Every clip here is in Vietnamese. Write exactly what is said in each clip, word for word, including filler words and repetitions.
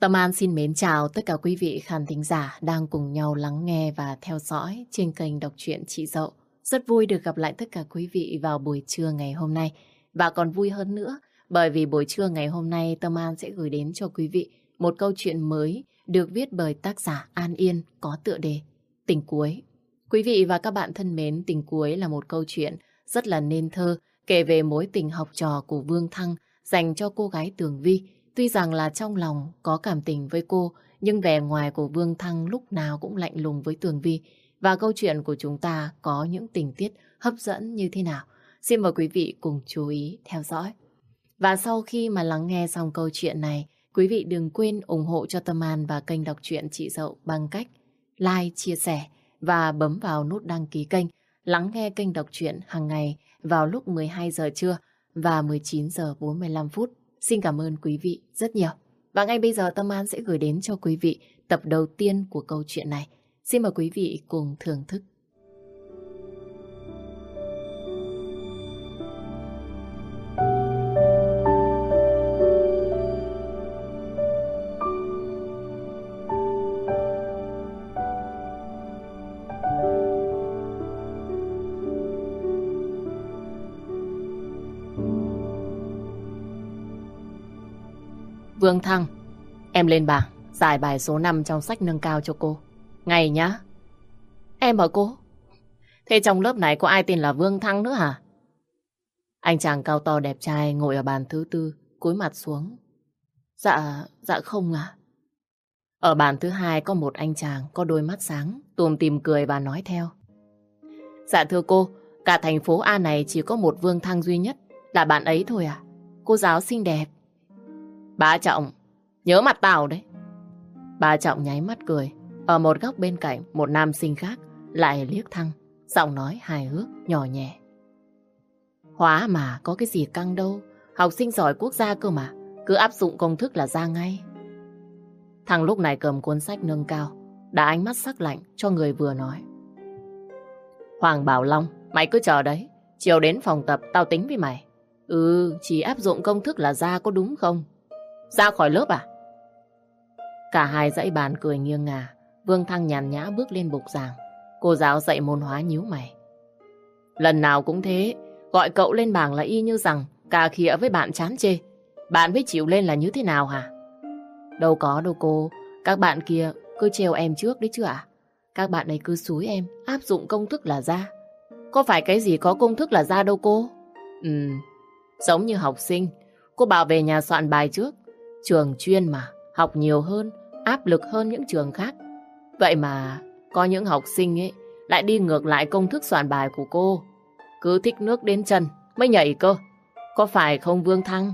Tâm An xin mến chào tất cả quý vị khán thính giả đang cùng nhau lắng nghe và theo dõi trên kênh Đọc truyện Chị Dậu. Rất vui được gặp lại tất cả quý vị vào buổi trưa ngày hôm nay. Và còn vui hơn nữa bởi vì buổi trưa ngày hôm nay Tâm An sẽ gửi đến cho quý vị một câu chuyện mới được viết bởi tác giả An Yên có tựa đề Tình Cuối. Quý vị và các bạn thân mến, Tình Cuối là một câu chuyện rất là nên thơ kể về mối tình học trò của Vương Thăng dành cho cô gái Tường Vi. Tuy rằng là trong lòng có cảm tình với cô, nhưng vẻ ngoài của Vương Thăng lúc nào cũng lạnh lùng với Tường Vi. Và câu chuyện của chúng ta có những tình tiết hấp dẫn như thế nào? Xin mời quý vị cùng chú ý theo dõi. Và sau khi mà lắng nghe xong câu chuyện này, quý vị đừng quên ủng hộ cho Tâm An và kênh Đọc truyện Chị Dậu bằng cách like, chia sẻ và bấm vào nút đăng ký kênh. Lắng nghe kênh Đọc truyện hàng ngày vào lúc mười hai giờ trưa và mười chín giờ bốn mươi lăm phút. Xin cảm ơn quý vị rất nhiều. Và ngay bây giờ Tâm An sẽ gửi đến cho quý vị tập đầu tiên của câu chuyện này. Xin mời quý vị cùng thưởng thức. Vương Thăng, em lên bảng giải bài số năm trong sách nâng cao cho cô. Ngày nhá. Em hả cô? Thế trong lớp này có ai tên là Vương Thăng nữa hả? Anh chàng cao to đẹp trai ngồi ở bàn thứ tư, cúi mặt xuống. Dạ, dạ không à. Ở bàn thứ hai có một anh chàng có đôi mắt sáng, tùm tìm cười và nói theo. Dạ thưa cô, cả thành phố A này chỉ có một Vương Thăng duy nhất, là bạn ấy thôi à. Cô giáo xinh đẹp. Bà Trọng, nhớ mặt tao đấy. Bà Trọng nháy mắt cười. Ở một góc bên cạnh, một nam sinh khác lại liếc Thăng, giọng nói hài hước, nhỏ nhẹ. Hóa mà có cái gì căng đâu, học sinh giỏi quốc gia cơ mà, cứ áp dụng công thức là ra ngay. Thăng lúc này cầm cuốn sách nâng cao, đã ánh mắt sắc lạnh cho người vừa nói. Hoàng Bảo Long, mày cứ chờ đấy, chiều đến phòng tập tao tính với mày. Ừ, chỉ áp dụng công thức là ra có đúng không? Ra khỏi lớp à? Cả hai dãy bàn cười nghiêng ngả. Vương Thăng nhàn nhã bước lên bục giảng. Cô giáo dạy môn hóa nhíu mày. Lần nào cũng thế, gọi cậu lên bảng là y như rằng cà khịa với bạn chán chê. Bạn mới chịu lên là như thế nào hả? Đâu có đâu cô. Các bạn kia cứ trêu em trước đấy chứ ạ. À? Các bạn ấy cứ xúi em áp dụng công thức là ra. Có phải cái gì có công thức là ra đâu cô? Ừ, giống như học sinh. Cô bảo về nhà soạn bài trước. Trường chuyên mà, học nhiều hơn, áp lực hơn những trường khác. Vậy mà có những học sinh ấy lại đi ngược lại công thức soạn bài của cô. Cứ thích nước đến chân mới nhảy cơ. Có phải không Vương Thăng?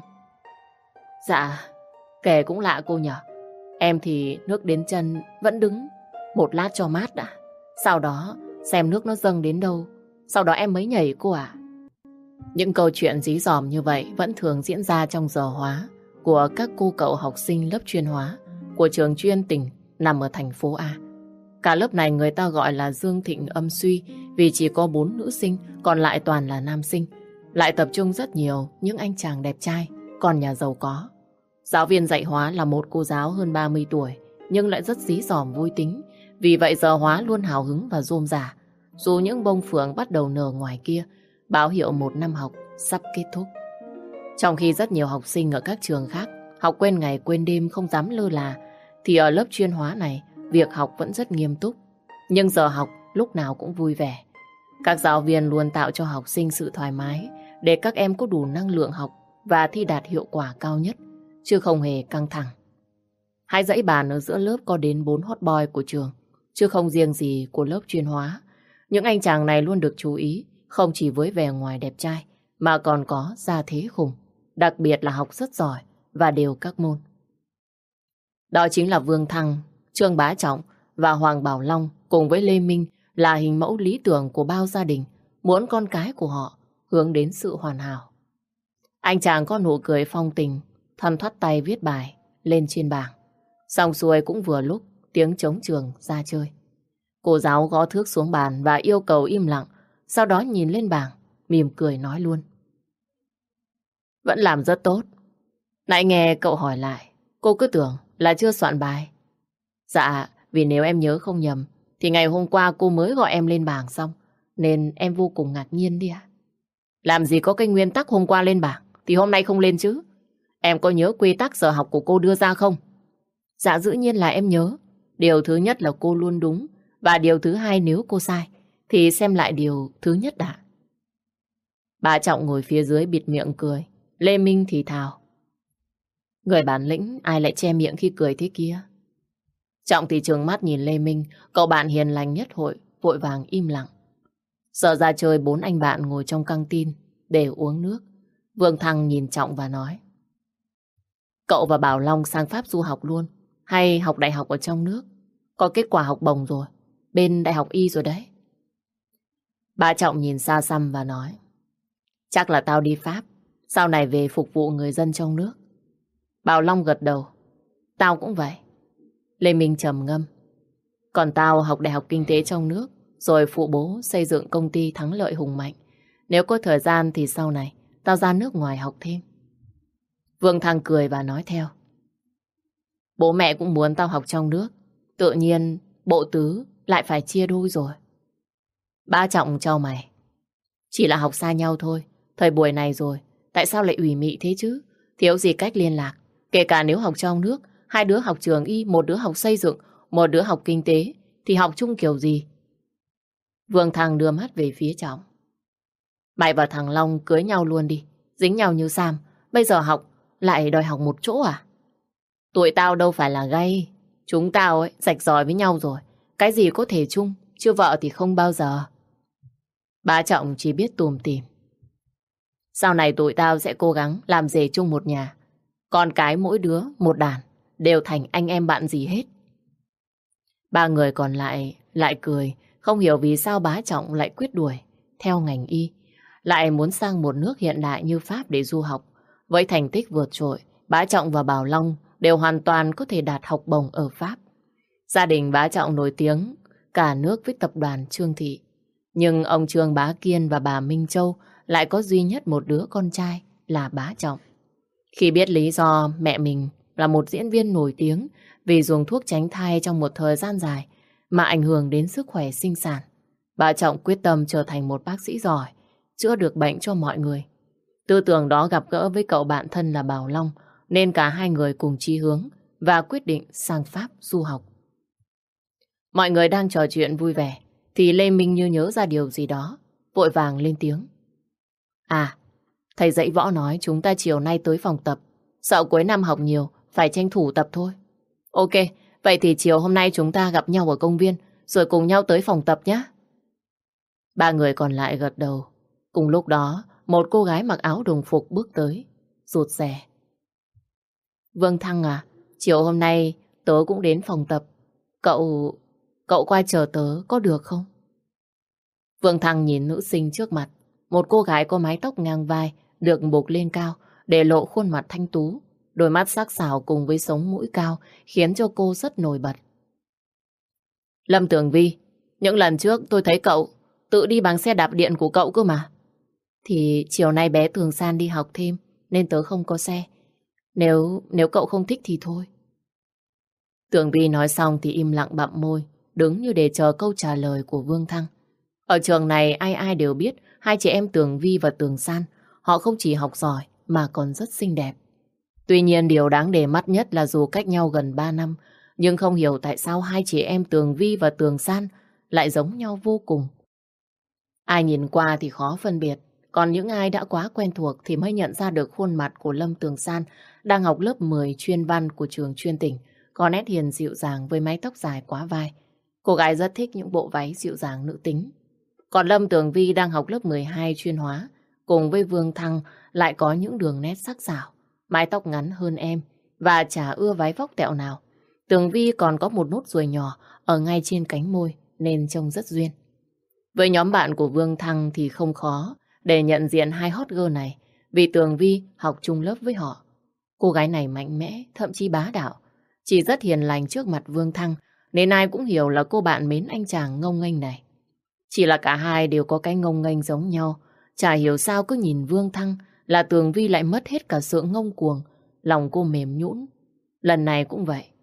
Dạ, kể cũng lạ cô nhở. Em thì nước đến chân vẫn đứng một lát cho mát đã. Sau đó xem nước nó dâng đến đâu. Sau đó em mới nhảy cô ạ. Những câu chuyện dí dỏm như vậy vẫn thường diễn ra trong giờ hóa của các cô cậu học sinh lớp chuyên hóa của trường chuyên tỉnh nằm ở thành phố A. Cả lớp này người ta gọi là Dương Thịnh Âm Suy vì chỉ có bốn nữ sinh, còn lại toàn là nam sinh. Lại tập trung rất nhiều những anh chàng đẹp trai, còn nhà giàu có. Giáo viên dạy hóa là một cô giáo hơn ba mươi tuổi, nhưng lại rất dí dỏm vui tính. Vì vậy giờ hóa luôn hào hứng và rôm rả. Dù những bông phượng bắt đầu nở ngoài kia, báo hiệu một năm học sắp kết thúc. Trong khi rất nhiều học sinh ở các trường khác học quên ngày quên đêm không dám lơ là, thì ở lớp chuyên hóa này việc học vẫn rất nghiêm túc. Nhưng giờ học lúc nào cũng vui vẻ. Các giáo viên luôn tạo cho học sinh sự thoải mái để các em có đủ năng lượng học và thi đạt hiệu quả cao nhất, chứ không hề căng thẳng. Hai dãy bàn ở giữa lớp có đến bốn hot boy của trường, chứ không riêng gì của lớp chuyên hóa. Những anh chàng này luôn được chú ý, không chỉ với vẻ ngoài đẹp trai, mà còn có gia thế khủng, đặc biệt là học rất giỏi và đều các môn. Đó chính là Vương Thăng, Trương Bá Trọng và Hoàng Bảo Long cùng với Lê Minh là hình mẫu lý tưởng của bao gia đình, muốn con cái của họ hướng đến sự hoàn hảo. Anh chàng có nụ cười phong tình, thoăn thoắt tay viết bài lên trên bảng. Xong xuôi cũng vừa lúc tiếng trống trường ra chơi. Cô giáo gõ thước xuống bàn và yêu cầu im lặng, sau đó nhìn lên bảng, mỉm cười nói luôn. Vẫn làm rất tốt. Nãy nghe cậu hỏi lại, cô cứ tưởng là chưa soạn bài? Dạ, vì nếu em nhớ không nhầm, thì ngày hôm qua cô mới gọi em lên bảng xong, nên em vô cùng ngạc nhiên đi ạ. Làm gì có cái nguyên tắc hôm qua lên bảng, thì hôm nay không lên chứ? Em có nhớ quy tắc giờ học của cô đưa ra không? Dạ dĩ nhiên là em nhớ. Điều thứ nhất là cô luôn đúng, và điều thứ hai nếu cô sai, thì xem lại điều thứ nhất đã. Bà Trọng ngồi phía dưới bịt miệng cười. Lê Minh thì thào. Người bản lĩnh ai lại che miệng khi cười thế kia? Trọng thì trừng mắt nhìn Lê Minh, cậu bạn hiền lành nhất hội, vội vàng im lặng. Sợ ra chơi bốn anh bạn ngồi trong căng tin để uống nước. Vương Thăng nhìn Trọng và nói. Cậu và Bảo Long sang Pháp du học luôn, hay học đại học ở trong nước? Có kết quả học bổng rồi, bên đại học Y rồi đấy. Bà Trọng nhìn xa xăm và nói. Chắc là tao đi Pháp, sau này về phục vụ người dân trong nước. Bảo Long gật đầu. Tao cũng vậy. Lê Minh trầm ngâm. Còn tao học đại học kinh tế trong nước, rồi phụ bố xây dựng công ty thắng lợi hùng mạnh. Nếu có thời gian thì sau này tao ra nước ngoài học thêm. Vương Thăng cười và nói theo. Bố mẹ cũng muốn tao học trong nước, tự nhiên bộ tứ lại phải chia đôi rồi. Ba Trọng cho mày. Chỉ là học xa nhau thôi. Thời buổi này rồi, tại sao lại ủy mị thế chứ? Thiếu gì cách liên lạc. Kể cả nếu học trong nước, hai đứa học trường Y, một đứa học xây dựng, một đứa học kinh tế, thì học chung kiểu gì? Vương Thăng đưa mắt về phía Trọng. Mày và thằng Long cưới nhau luôn đi, dính nhau như Sam. Bây giờ học lại đòi học một chỗ à? Tụi tao đâu phải là gay. Chúng tao ấy rạch ròi với nhau rồi. Cái gì có thể chung, chưa vợ thì không bao giờ. Ba Trọng chỉ biết tùm tìm. Sau này tụi tao sẽ cố gắng làm rể chung một nhà. Con cái mỗi đứa một đàn, đều thành anh em bạn gì hết. Ba người còn lại lại cười, không hiểu vì sao bá Trọng lại quyết đuổi theo ngành Y, lại muốn sang một nước hiện đại như Pháp để du học. Với thành tích vượt trội, bá Trọng và Bảo Long đều hoàn toàn có thể đạt học bổng ở Pháp. Gia đình bá Trọng nổi tiếng cả nước với tập đoàn Trương Thị. Nhưng ông Trương Bá Kiên và bà Minh Châu lại có duy nhất một đứa con trai là bá Trọng. Khi biết lý do mẹ mình là một diễn viên nổi tiếng vì dùng thuốc tránh thai trong một thời gian dài mà ảnh hưởng đến sức khỏe sinh sản, bá Trọng quyết tâm trở thành một bác sĩ giỏi, chữa được bệnh cho mọi người. Tư tưởng đó gặp gỡ với cậu bạn thân là Bảo Long, nên cả hai người cùng chí hướng và quyết định sang Pháp du học. Mọi người đang trò chuyện vui vẻ, thì Lê Minh như nhớ ra điều gì đó, vội vàng lên tiếng. À, thầy dạy võ nói chúng ta chiều nay tới phòng tập. Sợ cuối năm học nhiều, phải tranh thủ tập thôi. Ok, vậy thì chiều hôm nay chúng ta gặp nhau ở công viên, rồi cùng nhau tới phòng tập nhé. Ba người còn lại gật đầu. Cùng lúc đó, một cô gái mặc áo đồng phục bước tới, rụt rè. Vương Thăng à, chiều hôm nay tớ cũng đến phòng tập. Cậu... cậu qua chờ tớ có được không? Vương Thăng nhìn nữ sinh trước mặt. Một cô gái có mái tóc ngang vai, được buộc lên cao, để lộ khuôn mặt thanh tú. Đôi mắt sắc sảo cùng với sống mũi cao khiến cho cô rất nổi bật. Lâm Tường Vi, những lần trước tôi thấy cậu tự đi bằng xe đạp điện của cậu cơ mà. Thì chiều nay bé Tường San đi học thêm nên tớ không có xe. Nếu nếu cậu không thích thì thôi. Tường Vi nói xong thì im lặng bặm môi, đứng như để chờ câu trả lời của Vương Thăng. Ở trường này ai ai đều biết hai chị em Tường Vi và Tường San, họ không chỉ học giỏi mà còn rất xinh đẹp. Tuy nhiên điều đáng để mắt nhất là dù cách nhau gần ba năm, nhưng không hiểu tại sao hai chị em Tường Vi và Tường San lại giống nhau vô cùng. Ai nhìn qua thì khó phân biệt, còn những ai đã quá quen thuộc thì mới nhận ra được khuôn mặt của Lâm Tường San đang học lớp mười chuyên văn của trường chuyên tỉnh, có nét hiền dịu dàng với mái tóc dài quá vai. Cô gái rất thích những bộ váy dịu dàng nữ tính. Còn Lâm Tường Vi đang học lớp mười hai chuyên hóa, cùng với Vương Thăng lại có những đường nét sắc sảo, mái tóc ngắn hơn em và chả ưa váy vóc tẹo nào. Tường Vi còn có một nốt ruồi nhỏ ở ngay trên cánh môi nên trông rất duyên. Với nhóm bạn của Vương Thăng thì không khó để nhận diện hai hot girl này, vì Tường Vi học chung lớp với họ. Cô gái này mạnh mẽ, thậm chí bá đạo, chỉ rất hiền lành trước mặt Vương Thăng, nên ai cũng hiểu là cô bạn mến anh chàng ngông nghênh này. Chỉ là cả hai đều có cái ngông nghênh giống nhau, chả hiểu sao cứ nhìn Vương Thăng là Tường Vi lại mất hết cả sự ngông cuồng, lòng cô mềm nhũn. Lần này cũng vậy,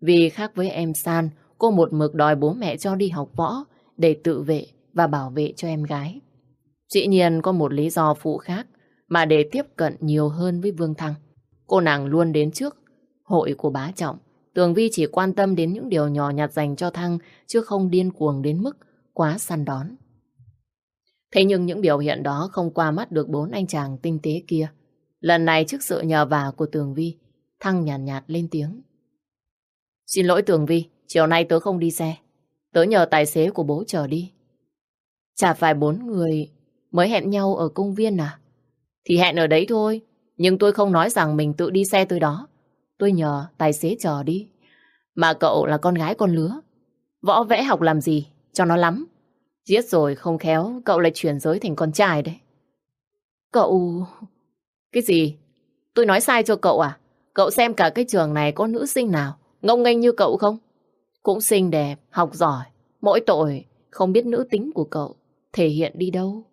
Vì khác với em San, cô một mực đòi bố mẹ cho đi học võ để tự vệ và bảo vệ cho em gái. Dĩ nhiên có một lý do phụ khác mà để tiếp cận nhiều hơn với Vương Thăng. Cô nàng luôn đến trước hội của bá Trọng. Tường Vi chỉ quan tâm đến những điều nhỏ nhặt dành cho Thăng chứ không điên cuồng đến mức quá săn đón. Thế nhưng những biểu hiện đó không qua mắt được bốn anh chàng tinh tế kia. Lần này trước sự nhờ vả của Tường Vi, Thăng nhàn nhạt, nhạt lên tiếng. Xin lỗi Tường Vi, chiều nay tớ không đi xe. Tớ nhờ tài xế của bố chở đi. Chả phải bốn người mới hẹn nhau ở công viên à? Thì hẹn ở đấy thôi, nhưng tôi không nói rằng mình tự đi xe tới đó. Tôi nhờ tài xế chở đi. Mà cậu là con gái con lứa. Võ vẽ học làm gì, cho nó lắm. Giết rồi không khéo, cậu lại chuyển giới thành con trai đấy. Cậu... Cái gì? Tôi nói sai cho cậu à? Cậu xem cả cái trường này có nữ sinh nào ngông nghênh như cậu không? Cũng xinh đẹp, học giỏi. Mỗi tội không biết nữ tính của cậu thể hiện đi đâu.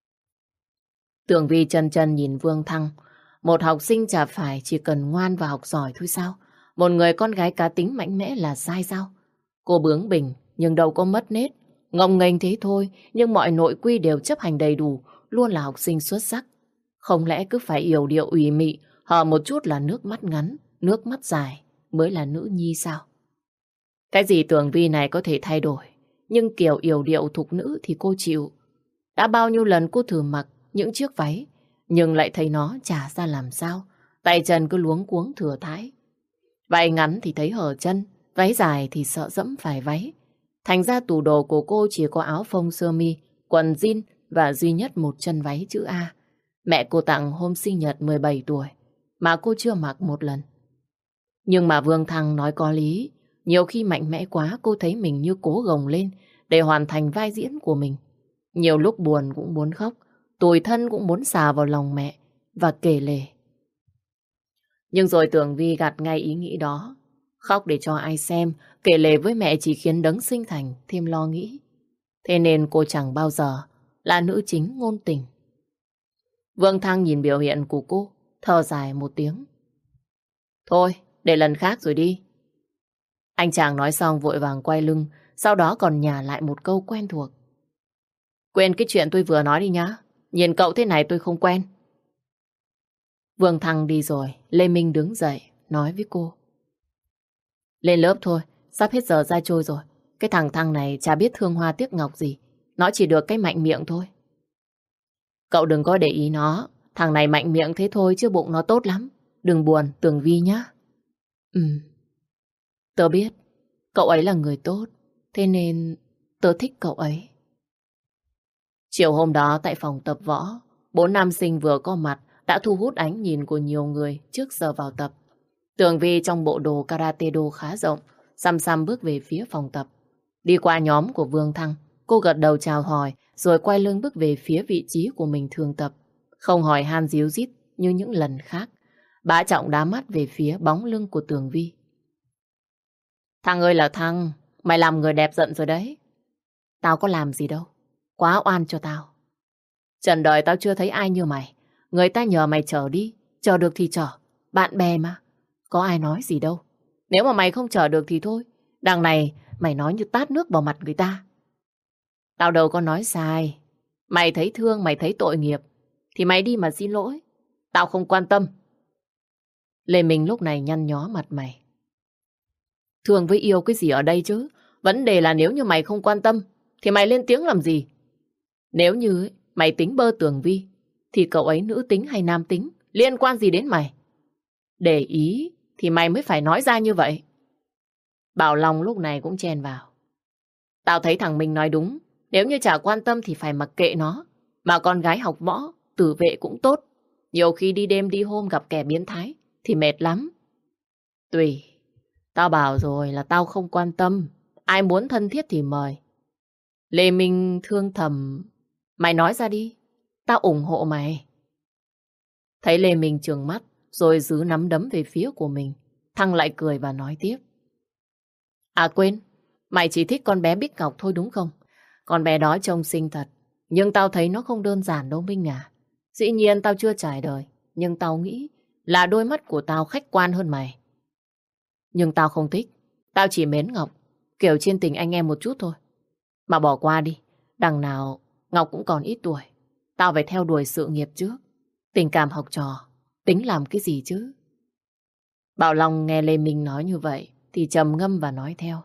Tường Vi chân chân nhìn Vương Thăng. Một học sinh chả phải chỉ cần ngoan và học giỏi thôi sao? Một người con gái cá tính mạnh mẽ là sai sao? Cô bướng bỉnh nhưng đâu có mất nết. Ngông nghênh thế thôi, nhưng mọi nội quy đều chấp hành đầy đủ, luôn là học sinh xuất sắc. Không lẽ cứ phải yểu điệu ủy mị, hở một chút là nước mắt ngắn, nước mắt dài mới là nữ nhi sao? Cái gì Tường Vi này có thể thay đổi, nhưng kiểu yểu điệu thục nữ thì cô chịu. Đã bao nhiêu lần cô thử mặc những chiếc váy, nhưng lại thấy nó chả ra làm sao. Tay chân cứ luống cuống thừa thãi. Váy ngắn thì thấy hở chân, váy dài thì sợ dẫm phải váy. Thành ra tủ đồ của cô chỉ có áo phông sơ mi, quần jean và duy nhất một chân váy chữ A. Mẹ cô tặng hôm sinh nhật mười bảy tuổi, mà cô chưa mặc một lần. Nhưng mà Vương Thăng nói có lý. Nhiều khi mạnh mẽ quá cô thấy mình như cố gồng lên để hoàn thành vai diễn của mình. Nhiều lúc buồn cũng muốn khóc, tủi thân cũng muốn xà vào lòng mẹ và kể lể. Nhưng rồi Tường Vi gạt ngay ý nghĩ đó. Khóc để cho ai xem, kể lể với mẹ chỉ khiến đấng sinh thành thêm lo nghĩ. Thế nên cô chẳng bao giờ là nữ chính ngôn tình. Vương Thăng nhìn biểu hiện của cô, thở dài một tiếng. Thôi, để lần khác rồi đi. Anh chàng nói xong vội vàng quay lưng, sau đó còn nhả lại một câu quen thuộc. Quên cái chuyện tôi vừa nói đi nhá. Nhìn cậu thế này tôi không quen. Vương Thăng đi rồi, Lê Minh đứng dậy, nói với cô. Lên lớp thôi, sắp hết giờ ra trôi rồi. Cái thằng Thăng này chả biết thương hoa tiếc ngọc gì. Nó chỉ được cái mạnh miệng thôi. Cậu đừng có để ý nó. Thằng này mạnh miệng thế thôi chứ bụng nó tốt lắm. Đừng buồn, Tường Vi nhá. Ừ, tớ biết. Cậu ấy là người tốt. Thế nên tớ thích cậu ấy. Chiều hôm đó tại phòng tập võ, bốn nam sinh vừa có mặt đã thu hút ánh nhìn của nhiều người trước giờ vào tập. Tường Vi trong bộ đồ karate do khá rộng, xăm xăm bước về phía phòng tập. Đi qua nhóm của Vương Thăng, cô gật đầu chào hỏi rồi quay lưng bước về phía vị trí của mình thường tập. Không hỏi han díu dít như những lần khác. Bá Trọng đá mắt về phía bóng lưng của Tường Vi. Thăng ơi là Thăng, mày làm người đẹp giận rồi đấy. Tao có làm gì đâu, quá oan cho tao. Trần đời tao chưa thấy ai như mày. Người ta nhờ mày chở đi, chở được thì chở. Bạn bè mà, có ai nói gì đâu. Nếu mà mày không chở được thì thôi. Đằng này mày nói như tát nước vào mặt người ta. Tao đâu có nói sai. Mày thấy thương, mày thấy tội nghiệp thì mày đi mà xin lỗi. Tao không quan tâm. Lê Minh lúc này nhăn nhó mặt mày. Thương với yêu cái gì ở đây chứ? Vấn đề là nếu như mày không quan tâm thì mày lên tiếng làm gì? Nếu như ấy, mày tính bơ Tường Vi thì cậu ấy nữ tính hay nam tính liên quan gì đến mày? Để ý thì mày mới phải nói ra như vậy. Bảo Long lúc này cũng chen vào. Tao thấy thằng Minh nói đúng. Nếu như chả quan tâm thì phải mặc kệ nó. Mà con gái học võ, tử vệ cũng tốt. Nhiều khi đi đêm đi hôm gặp kẻ biến thái thì mệt lắm. Tùy. Tao bảo rồi là tao không quan tâm. Ai muốn thân thiết thì mời. Lê Minh thương thầm. Mày nói ra đi. Tao ủng hộ mày. Thấy Lê Minh trừng mắt rồi giữ nắm đấm về phía của mình. Thăng lại cười và nói tiếp. À quên, mày chỉ thích con bé Bích Ngọc thôi đúng không? Con bé đó trông xinh thật. Nhưng tao thấy nó không đơn giản đâu Minh à. Dĩ nhiên tao chưa trải đời. Nhưng tao nghĩ là đôi mắt của tao khách quan hơn mày. Nhưng tao không thích. Tao chỉ mến Ngọc, kiểu trên tình anh em một chút thôi. Mà bỏ qua đi, đằng nào Ngọc cũng còn ít tuổi. Tao phải theo đuổi sự nghiệp trước. Tình cảm học trò, tính làm cái gì chứ? Bảo Long nghe Lê Minh nói như vậy thì trầm ngâm và nói theo.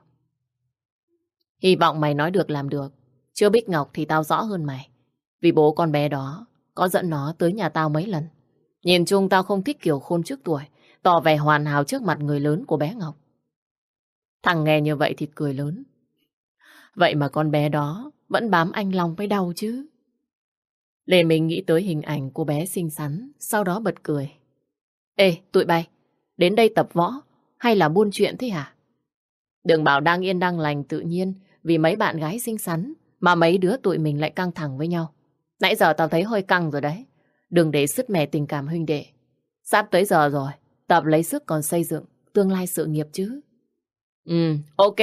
Hy vọng mày nói được làm được. Chưa biết Ngọc thì tao rõ hơn mày. Vì bố con bé đó có dẫn nó tới nhà tao mấy lần. Nhìn chung tao không thích kiểu khôn trước tuổi, tỏ vẻ hoàn hảo trước mặt người lớn của bé Ngọc. Thằng nghe như vậy thì cười lớn. Vậy mà con bé đó vẫn bám anh Long mới đau chứ. Lê Minh nghĩ tới hình ảnh cô bé xinh xắn, sau đó bật cười. Ê, tụi bay, đến đây tập võ hay là buôn chuyện thế hả? Đừng bảo đang yên đang lành tự nhiên vì mấy bạn gái xinh xắn mà mấy đứa tụi mình lại căng thẳng với nhau. Nãy giờ tao thấy hơi căng rồi đấy. Đừng để sứt mẻ tình cảm huynh đệ. Sắp tới giờ rồi, tập lấy sức còn xây dựng tương lai sự nghiệp chứ. Ừ, ok.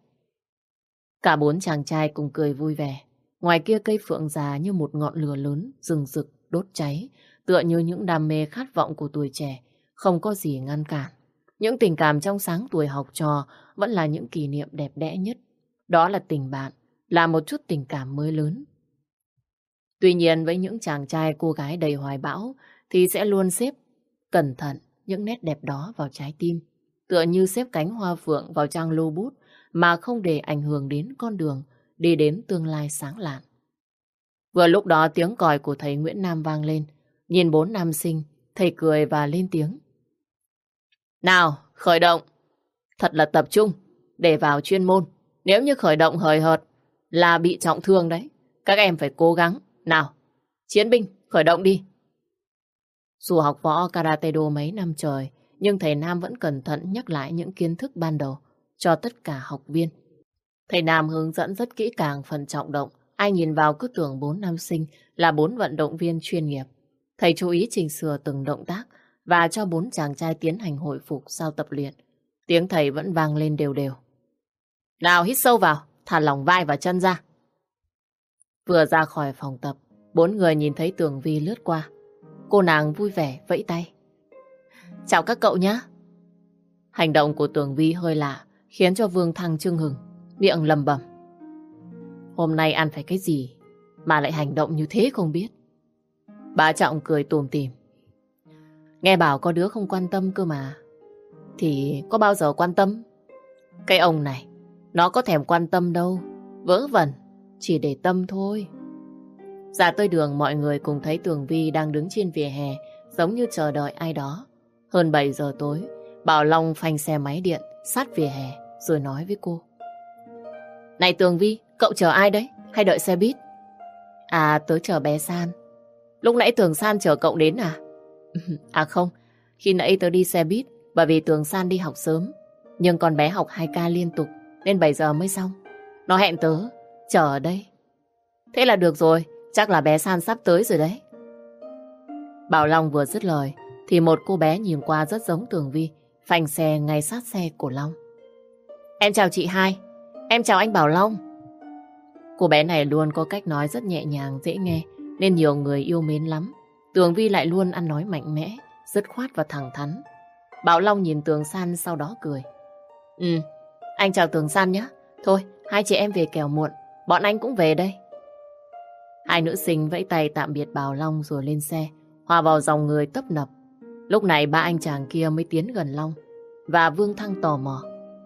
Cả bốn chàng trai cùng cười vui vẻ. Ngoài kia cây phượng già như một ngọn lửa lớn, rừng rực, đốt cháy, tựa như những đam mê khát vọng của tuổi trẻ, không có gì ngăn cản. Những tình cảm trong sáng tuổi học trò vẫn là những kỷ niệm đẹp đẽ nhất. Đó là tình bạn, là một chút tình cảm mới lớn. Tuy nhiên với những chàng trai cô gái đầy hoài bão thì sẽ luôn xếp cẩn thận những nét đẹp đó vào trái tim. Tựa như xếp cánh hoa phượng vào trang lưu bút mà không để ảnh hưởng đến con đường đi đến tương lai sáng lạn. Vừa lúc đó tiếng còi của thầy Nguyễn Nam vang lên. Nhìn bốn nam sinh, thầy cười và lên tiếng. Nào, khởi động. Thật là tập trung để vào chuyên môn. Nếu như khởi động hời hợt là bị trọng thương đấy. Các em phải cố gắng. Nào, chiến binh, khởi động đi. Dù học võ karate do mấy năm trời, nhưng thầy Nam vẫn cẩn thận nhắc lại những kiến thức ban đầu cho tất cả học viên. Thầy Nam hướng dẫn rất kỹ càng phần trọng động. Ai nhìn vào cứ tưởng bốn nam sinh là bốn vận động viên chuyên nghiệp. Thầy chú ý chỉnh sửa từng động tác và cho bốn chàng trai tiến hành hồi phục sau tập luyện. Tiếng thầy vẫn vang lên đều đều. Nào hít sâu vào, thả lỏng vai và chân ra. Vừa ra khỏi phòng tập, bốn người nhìn thấy Tường Vi lướt qua. Cô nàng vui vẻ vẫy tay. Chào các cậu nhé. Hành động của Tường Vi hơi lạ, khiến cho Vương Thăng chưng hừng, miệng lầm bầm. Hôm nay ăn phải cái gì mà lại hành động như thế không biết. Bá Trọng cười tủm tỉm. Nghe bảo có đứa không quan tâm cơ mà. Thì có bao giờ quan tâm? Cái ông này, nó có thèm quan tâm đâu. Vớ vẩn, chỉ để tâm thôi. Ra tới đường mọi người cùng thấy Tường Vi đang đứng trên vỉa hè, giống như chờ đợi ai đó. Hơn bảy giờ tối, Bảo Long phanh xe máy điện sát vỉa hè rồi nói với cô. Này Tường Vi, cậu chờ ai đấy? Hay đợi xe buýt? À, tớ chờ bé San. Lúc nãy Tường San chờ cậu đến à? À không, khi nãy tớ đi xe buýt bởi vì Tường San đi học sớm. Nhưng con bé học hai ca liên tục nên bảy giờ mới xong. Nó hẹn tớ chờ ở đây. Thế là được rồi, chắc là bé San sắp tới rồi đấy. Bảo Long vừa dứt lời thì một cô bé nhìn qua rất giống Tường Vi, phanh xe ngay sát xe của Long. Em chào chị hai. Em chào anh Bảo Long. Cô bé này luôn có cách nói rất nhẹ nhàng, dễ nghe nên nhiều người yêu mến lắm. Tường Vi lại luôn ăn nói mạnh mẽ, dứt khoát và thẳng thắn. Bảo Long nhìn Tường San sau đó cười. Ừ, anh chào Tường San nhé. Thôi, hai chị em về kẻo muộn, bọn anh cũng về đây. Hai nữ sinh vẫy tay tạm biệt Bảo Long rồi lên xe, hòa vào dòng người tấp nập. Lúc này ba anh chàng kia mới tiến gần Long và Vương Thăng tò mò.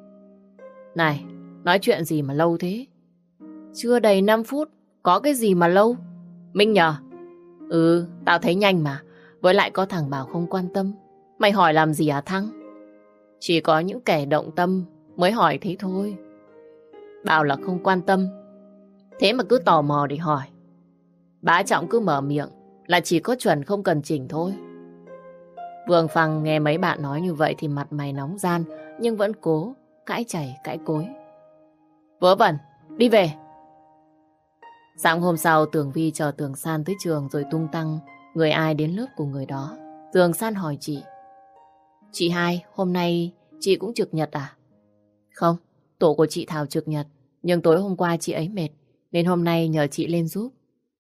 Này, nói chuyện gì mà lâu thế? Chưa đầy năm phút, có cái gì mà lâu? Minh nhờ? Ừ, tao thấy nhanh mà. Với lại có thằng Bảo không quan tâm. Mày hỏi làm gì hả Thăng? Chỉ có những kẻ động tâm mới hỏi thế thôi. Bảo là không quan tâm, thế mà cứ tò mò để hỏi. Bá Trọng cứ mở miệng là chỉ có chuẩn không cần chỉnh thôi. Vương Phăng nghe mấy bạn nói như vậy thì mặt mày nóng gian, nhưng vẫn cố cãi chảy cãi cối. Vớ vẩn, đi về. Sáng hôm sau Tường Vi chờ Tường San tới trường rồi tung tăng người ai đến lớp của người đó. Tường San hỏi chị. Chị hai, hôm nay chị cũng trực nhật à? Không, tổ của chị Thảo trực nhật, nhưng tối hôm qua chị ấy mệt nên hôm nay nhờ chị lên giúp.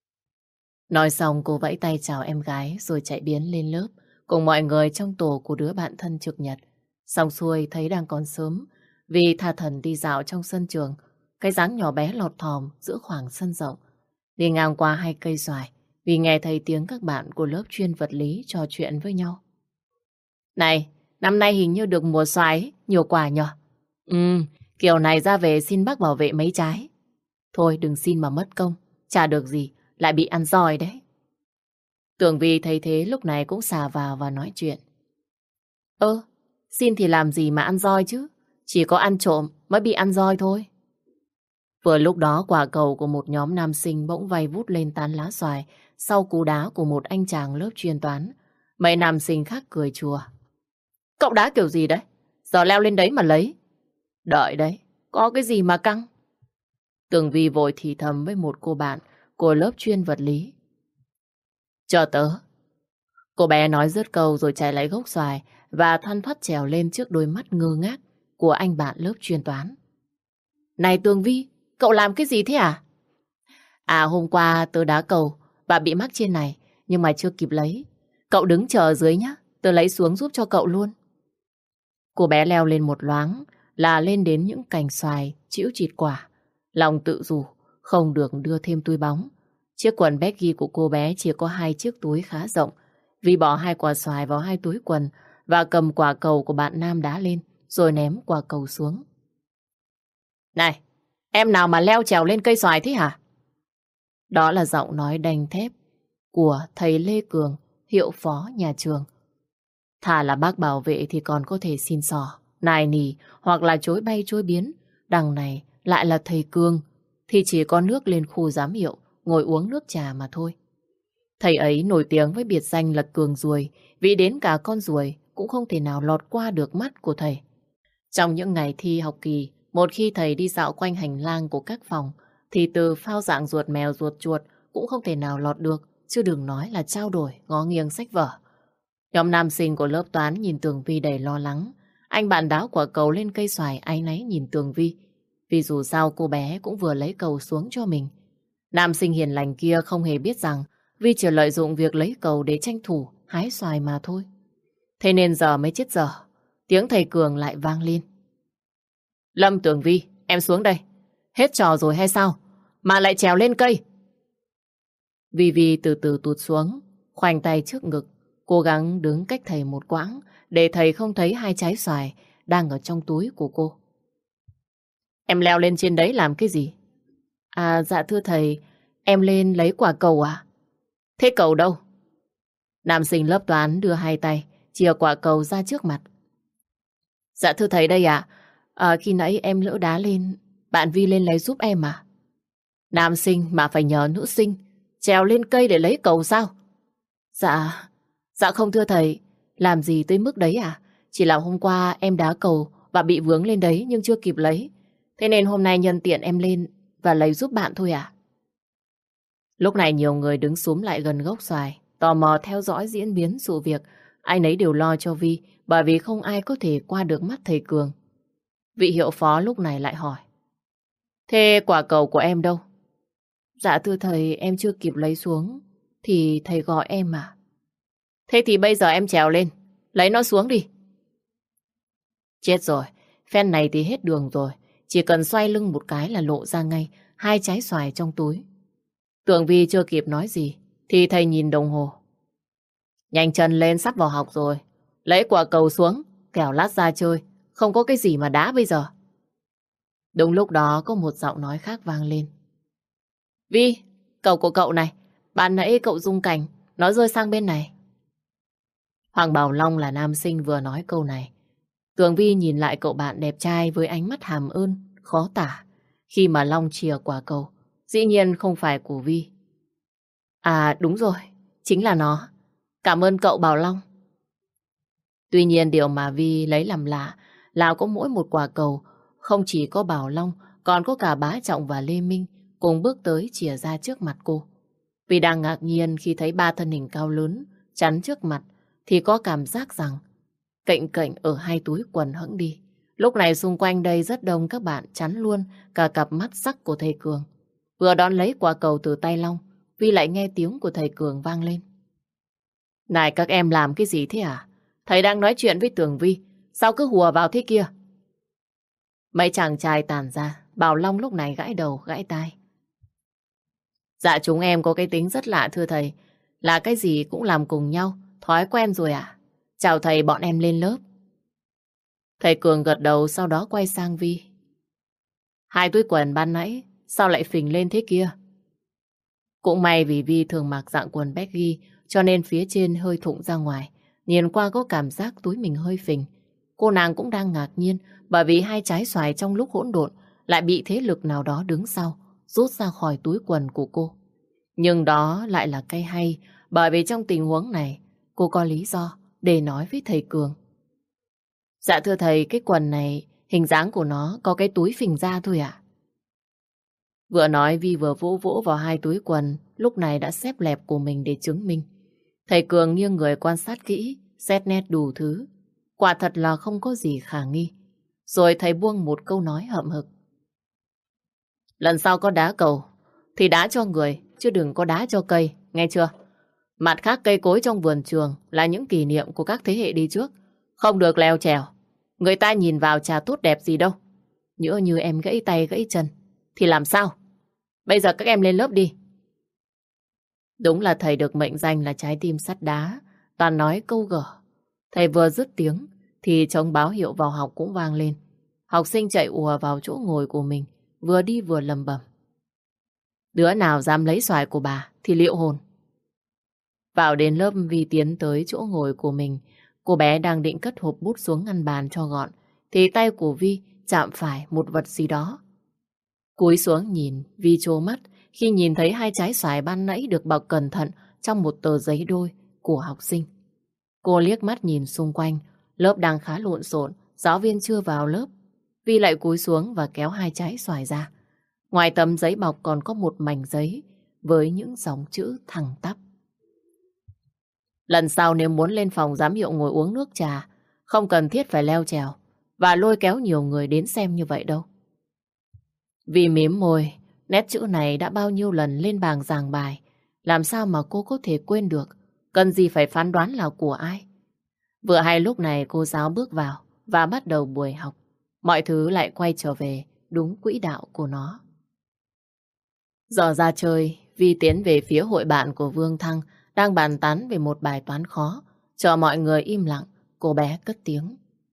Nói xong cô vẫy tay chào em gái rồi chạy biến lên lớp cùng mọi người trong tổ của đứa bạn thân trực nhật. Xong xuôi thấy đang còn sớm, Vi tha thẩn đi dạo trong sân trường, cái dáng nhỏ bé lọt thỏm giữa khoảng sân rộng. Đi ngang qua hai cây xoài, vì nghe thấy tiếng các bạn của lớp chuyên vật lý trò chuyện với nhau. Này, năm nay hình như được mùa xoài ấy, nhiều quả nhở? Ừ, kiểu này ra về xin bác bảo vệ mấy trái. Thôi đừng xin mà mất công, chả được gì, lại bị ăn roi đấy. Tưởng Vi thấy thế lúc này cũng xà vào và nói chuyện. Ơ, xin thì làm gì mà ăn roi chứ? Chỉ có ăn trộm mới bị ăn roi thôi. Vừa lúc đó quả cầu của một nhóm nam sinh bỗng vay vút lên tán lá xoài sau cú đá của một anh chàng lớp chuyên toán. Mấy nam sinh khác cười chùa. Cậu đá kiểu gì đấy? Giờ leo lên đấy mà lấy. Đợi đấy, có cái gì mà căng? Tường Vi vội thì thầm với một cô bạn của lớp chuyên vật lý. Chờ tớ. Cô bé nói dứt câu rồi chạy lại gốc xoài và thoăn thoắt trèo lên trước đôi mắt ngơ ngác của anh bạn lớp chuyên toán. Này Tường Vi, cậu làm cái gì thế à? À hôm qua tớ đá cầu và bị mắc trên này nhưng mà chưa kịp lấy. Cậu đứng chờ ở dưới nhá, tớ lấy xuống giúp cho cậu luôn. Cô bé leo lên một loáng là lên đến những cành xoài chĩu chịt quả. Lòng tự rủ không được đưa thêm túi bóng. Chiếc quần baggy của cô bé chỉ có hai chiếc túi khá rộng. Vi bỏ hai quả xoài vào hai túi quần và cầm quả cầu của bạn nam đá lên rồi ném quả cầu xuống. Này, em nào mà leo trèo lên cây xoài thế hả? Đó là giọng nói đanh thép của thầy Lê Cường, hiệu phó nhà trường. Thà là bác bảo vệ thì còn có thể xin xỏ, nài nỉ hoặc là chối bay chối biến. Đằng này lại là thầy Cường thì chỉ có nước lên khu giám hiệu ngồi uống nước trà mà thôi. Thầy ấy nổi tiếng với biệt danh là Cường Ruồi vì đến cả con ruồi cũng không thể nào lọt qua được mắt của thầy. Trong những ngày thi học kỳ, một khi thầy đi dạo quanh hành lang của các phòng thì từ phao dạng ruột mèo ruột chuột cũng không thể nào lọt được, chứ đừng nói là trao đổi ngó nghiêng sách vở. Nhóm nam sinh của lớp toán nhìn Tường Vi đầy lo lắng. Anh bạn đáo quả cầu lên cây xoài áy náy nhìn Tường Vi, vì dù sao cô bé cũng vừa lấy cầu xuống cho mình. Nam sinh hiền lành kia không hề biết rằng Vi chỉ lợi dụng việc lấy cầu để tranh thủ hái xoài mà thôi. Thế nên giờ mới chết dở, tiếng thầy Cường lại vang lên. Lâm Tường Vi, em xuống đây. Hết trò rồi hay sao? Mà lại trèo lên cây. Vi Vi từ từ tụt xuống, khoanh tay trước ngực, cố gắng đứng cách thầy một quãng để thầy không thấy hai trái xoài đang ở trong túi của cô. Em leo lên trên đấy làm cái gì? À dạ thưa thầy, em lên lấy quả cầu à? Thế cầu đâu? Nam sinh lớp toán đưa hai tay chìa quả cầu ra trước mặt. Dạ thưa thầy đây ạ. À, khi nãy em lỡ đá lên, bạn Vi lên lấy giúp em à? Nam sinh mà phải nhờ nữ sinh trèo lên cây để lấy cầu sao? Dạ, dạ không thưa thầy, làm gì tới mức đấy à? Chỉ là hôm qua em đá cầu và bị vướng lên đấy nhưng chưa kịp lấy. Thế nên hôm nay nhân tiện em lên và lấy giúp bạn thôi à? Lúc này nhiều người đứng xúm lại gần gốc xoài, tò mò theo dõi diễn biến sự việc. Ai nấy đều lo cho Vi, bởi vì không ai có thể qua được mắt thầy Cường. Vị hiệu phó lúc này lại hỏi. Thế quả cầu của em đâu? Dạ thưa thầy, em chưa kịp lấy xuống, thì thầy gọi em à? Thế thì bây giờ em trèo lên, lấy nó xuống đi. Chết rồi, phen này thì hết đường rồi. Chỉ cần xoay lưng một cái là lộ ra ngay hai trái xoài trong túi. Tưởng Vi chưa kịp nói gì thì thầy nhìn đồng hồ. Nhanh chân lên, sắp vào học rồi. Lấy quả cầu xuống, kẻo lát ra chơi. Không có cái gì mà đá bây giờ. Đúng lúc đó có một giọng nói khác vang lên. Vi, cầu của cậu này. Bạn nãy cậu rung cành, nó rơi sang bên này. Hoàng Bảo Long là nam sinh vừa nói câu này. Tường Vi nhìn lại cậu bạn đẹp trai với ánh mắt hàm ơn, khó tả. Khi mà Long chìa quả cầu, dĩ nhiên không phải của Vi. À đúng rồi, chính là nó. Cảm ơn cậu Bảo Long. Tuy nhiên điều mà Vi lấy làm lạ là có mỗi một quả cầu, không chỉ có Bảo Long, còn có cả Bá Trọng và Lê Minh cùng bước tới chìa ra trước mặt cô. Vi đang ngạc nhiên khi thấy ba thân hình cao lớn chắn trước mặt thì có cảm giác rằng cạnh cạnh ở hai túi quần hẫng đi. Lúc này xung quanh đây rất đông các bạn chắn luôn cả cặp mắt sắc của thầy Cường. Vừa đón lấy quả cầu từ tay Long, Vi lại nghe tiếng của thầy Cường vang lên. Này các em làm cái gì thế à? Thầy đang nói chuyện với Tường Vi, sao cứ hùa vào thế kia? Mấy chàng trai tản ra, Bảo Long lúc này gãi đầu, gãi tai. Dạ chúng em có cái tính rất lạ thưa thầy. Là cái gì cũng làm cùng nhau, thói quen rồi ạ. Chào thầy, bọn em lên lớp. Thầy Cường gật đầu, sau đó quay sang Vi. Hai túi quần ban nãy, sao lại phình lên thế kia? Cũng may vì Vi thường mặc dạng quần baggy, cho nên phía trên hơi thụng ra ngoài. Nhìn qua có cảm giác túi mình hơi phình. Cô nàng cũng đang ngạc nhiên, bởi vì hai trái xoài trong lúc hỗn độn lại bị thế lực nào đó đứng sau, rút ra khỏi túi quần của cô. Nhưng đó lại là cái hay, bởi vì trong tình huống này, cô có lý do để nói với thầy Cường. Dạ thưa thầy, cái quần này, hình dáng của nó có cái túi phình ra thôi ạ. Vừa nói Vi vừa vỗ vỗ vào hai túi quần, lúc này đã xếp lẹp của mình để chứng minh. Thầy Cường nghiêng người quan sát kỹ, xét nét đủ thứ. Quả thật là không có gì khả nghi. Rồi thầy buông một câu nói hậm hực. Lần sau có đá cầu, thì đá cho người, chứ đừng có đá cho cây, nghe chưa? Mặt khác cây cối trong vườn trường là những kỷ niệm của các thế hệ đi trước. Không được leo trèo. Người ta nhìn vào chả tốt đẹp gì đâu. Nhỡ như em gãy tay gãy chân, thì làm sao? Bây giờ các em lên lớp đi. Đúng là thầy được mệnh danh là trái tim sắt đá, toàn nói câu gở. Thầy vừa dứt tiếng, thì trống báo hiệu vào học cũng vang lên. Học sinh chạy ùa vào chỗ ngồi của mình, vừa đi vừa lầm bầm. Đứa nào dám lấy xoài của bà thì liệu hồn. Vào đến lớp Vi tiến tới chỗ ngồi của mình. Cô bé đang định cất hộp bút xuống ngăn bàn cho gọn, thì tay của Vi chạm phải một vật gì đó. Cúi xuống nhìn, Vi trố mắt khi nhìn thấy hai trái xoài ban nãy được bọc cẩn thận trong một tờ giấy đôi của học sinh. Cô liếc mắt nhìn xung quanh, lớp đang khá lộn xộn, giáo viên chưa vào lớp. Vi lại cúi xuống và kéo hai trái xoài ra. Ngoài tấm giấy bọc còn có một mảnh giấy với những dòng chữ thẳng tắp. Lần sau nếu muốn lên phòng giám hiệu ngồi uống nước trà, không cần thiết phải leo trèo và lôi kéo nhiều người đến xem như vậy đâu. Vì mím môi, nét chữ này đã bao nhiêu lần lên bảng giảng bài, làm sao mà cô có thể quên được, cần gì phải phán đoán là của ai. Vừa hay lúc này cô giáo bước vào và bắt đầu buổi học, mọi thứ lại quay trở về đúng quỹ đạo của nó. Giờ ra chơi, Vi tiến về phía hội bạn của Vương Thăng, đang bàn tán về một bài toán khó. Chờ mọi người im lặng, cô bé cất tiếng.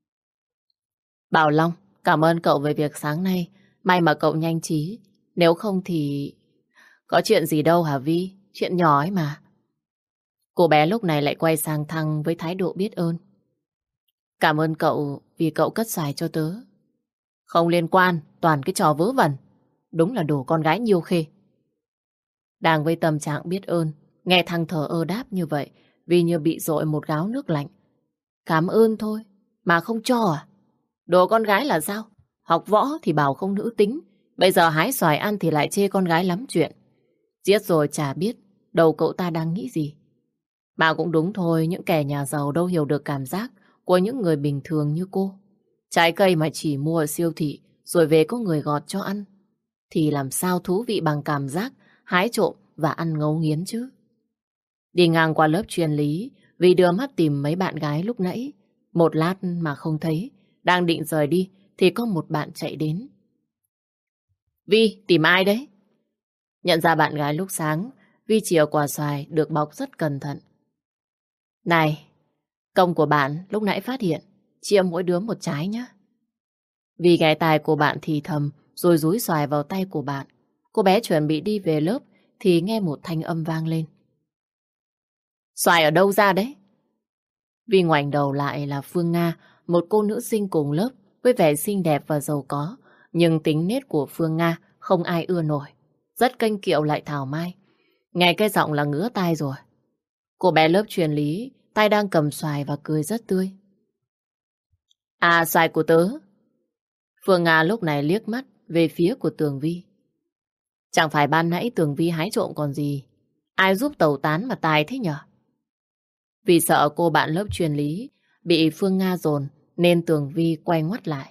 Bảo Long, cảm ơn cậu về việc sáng nay. May mà cậu nhanh trí. Nếu không thì... Có chuyện gì đâu hả Vi? Chuyện nhỏ ấy mà. Cô bé lúc này lại quay sang Thăng với thái độ biết ơn. Cảm ơn cậu vì cậu cất xoài cho tớ. Không liên quan, toàn cái trò vớ vẩn. Đúng là đồ con gái nhiêu khê. Đang với tâm trạng biết ơn, nghe Thăng thờ ơ đáp như vậy, vì như bị dội một gáo nước lạnh. Cảm ơn thôi, mà không cho à? Đồ con gái là sao? Học võ thì bảo không nữ tính, bây giờ hái xoài ăn thì lại chê con gái lắm chuyện. Giết rồi chả biết đầu cậu ta đang nghĩ gì. Mà cũng đúng thôi, những kẻ nhà giàu đâu hiểu được cảm giác của những người bình thường như cô. Trái cây mà chỉ mua ở siêu thị rồi về có người gọt cho ăn, thì làm sao thú vị bằng cảm giác hái trộm và ăn ngấu nghiến chứ. Đi ngang qua lớp chuyên lý, vì đưa mắt tìm mấy bạn gái lúc nãy. Một lát mà không thấy, đang định rời đi thì có một bạn chạy đến. Vi, tìm ai đấy? Nhận ra bạn gái lúc sáng, Vi chìa quả xoài được bọc rất cẩn thận. Này, công của bạn lúc nãy phát hiện, chia mỗi đứa một trái nhé. Vi ghé tai của bạn thì thầm rồi dúi xoài vào tay của bạn. Cô bé chuẩn bị đi về lớp thì nghe một thanh âm vang lên. Xoài ở đâu ra đấy? Vi ngoảnh đầu lại là Phương Nga, một cô nữ sinh cùng lớp với vẻ xinh đẹp và giàu có. Nhưng tính nết của Phương Nga không ai ưa nổi. Rất kênh kiệu lại thảo mai. Nghe cái giọng là ngứa tai rồi. Cô bé lớp truyền lý, tay đang cầm xoài và cười rất tươi. À, xoài của tớ. Phương Nga lúc này liếc mắt về phía của Tường Vi. Chẳng phải ban nãy Tường Vi hái trộm còn gì. Ai giúp tẩu tán mà tài thế nhở? Vì sợ cô bạn lớp truyền lý bị Phương Nga dồn nên Tường Vi quay ngoắt lại.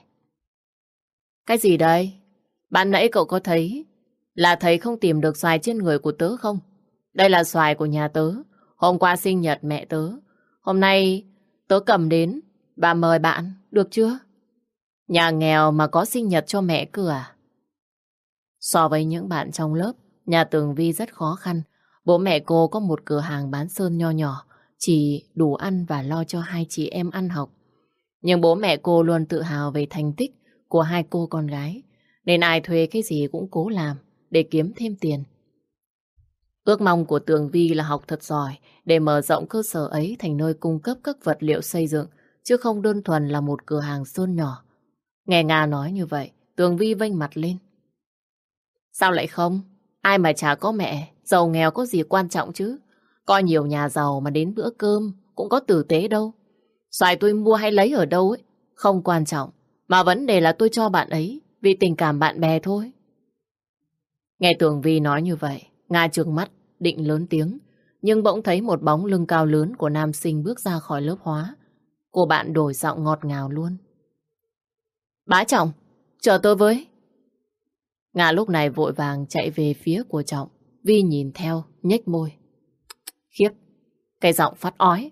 Cái gì đây? Ban nãy cậu có thấy là thầy không tìm được xoài trên người của tớ không? Đây là xoài của nhà tớ. Hôm qua sinh nhật mẹ tớ. Hôm nay tớ cầm đến và mời bạn, được chưa? Nhà nghèo mà có sinh nhật cho mẹ cơ à? So với những bạn trong lớp, nhà Tường Vi rất khó khăn. Bố mẹ cô có một cửa hàng bán sơn nho nhỏ, chỉ đủ ăn và lo cho hai chị em ăn học. Nhưng bố mẹ cô luôn tự hào về thành tích của hai cô con gái, nên ai thuê cái gì cũng cố làm để kiếm thêm tiền. Ước mong của Tường Vi là học thật giỏi để mở rộng cơ sở ấy thành nơi cung cấp các vật liệu xây dựng, chứ không đơn thuần là một cửa hàng sơn nhỏ. Nghe Nga nói như vậy, Tường Vi vênh mặt lên. Sao lại không? Ai mà chả có mẹ, giàu nghèo có gì quan trọng chứ. Có nhiều nhà giàu mà đến bữa cơm cũng có tử tế đâu. Xoài tôi mua hay lấy ở đâu ấy, không quan trọng. Mà vấn đề là tôi cho bạn ấy vì tình cảm bạn bè thôi. Nghe Tường Vi nói như vậy, Nga trừng mắt, định lớn tiếng. Nhưng bỗng thấy một bóng lưng cao lớn của nam sinh bước ra khỏi lớp hóa. Cô bạn đổi giọng ngọt ngào luôn. Bá Trọng, chờ tôi với. Nga lúc này vội vàng chạy về phía của Trọng. Vi nhìn theo, nhếch môi. Khiếp, cái giọng phát ói.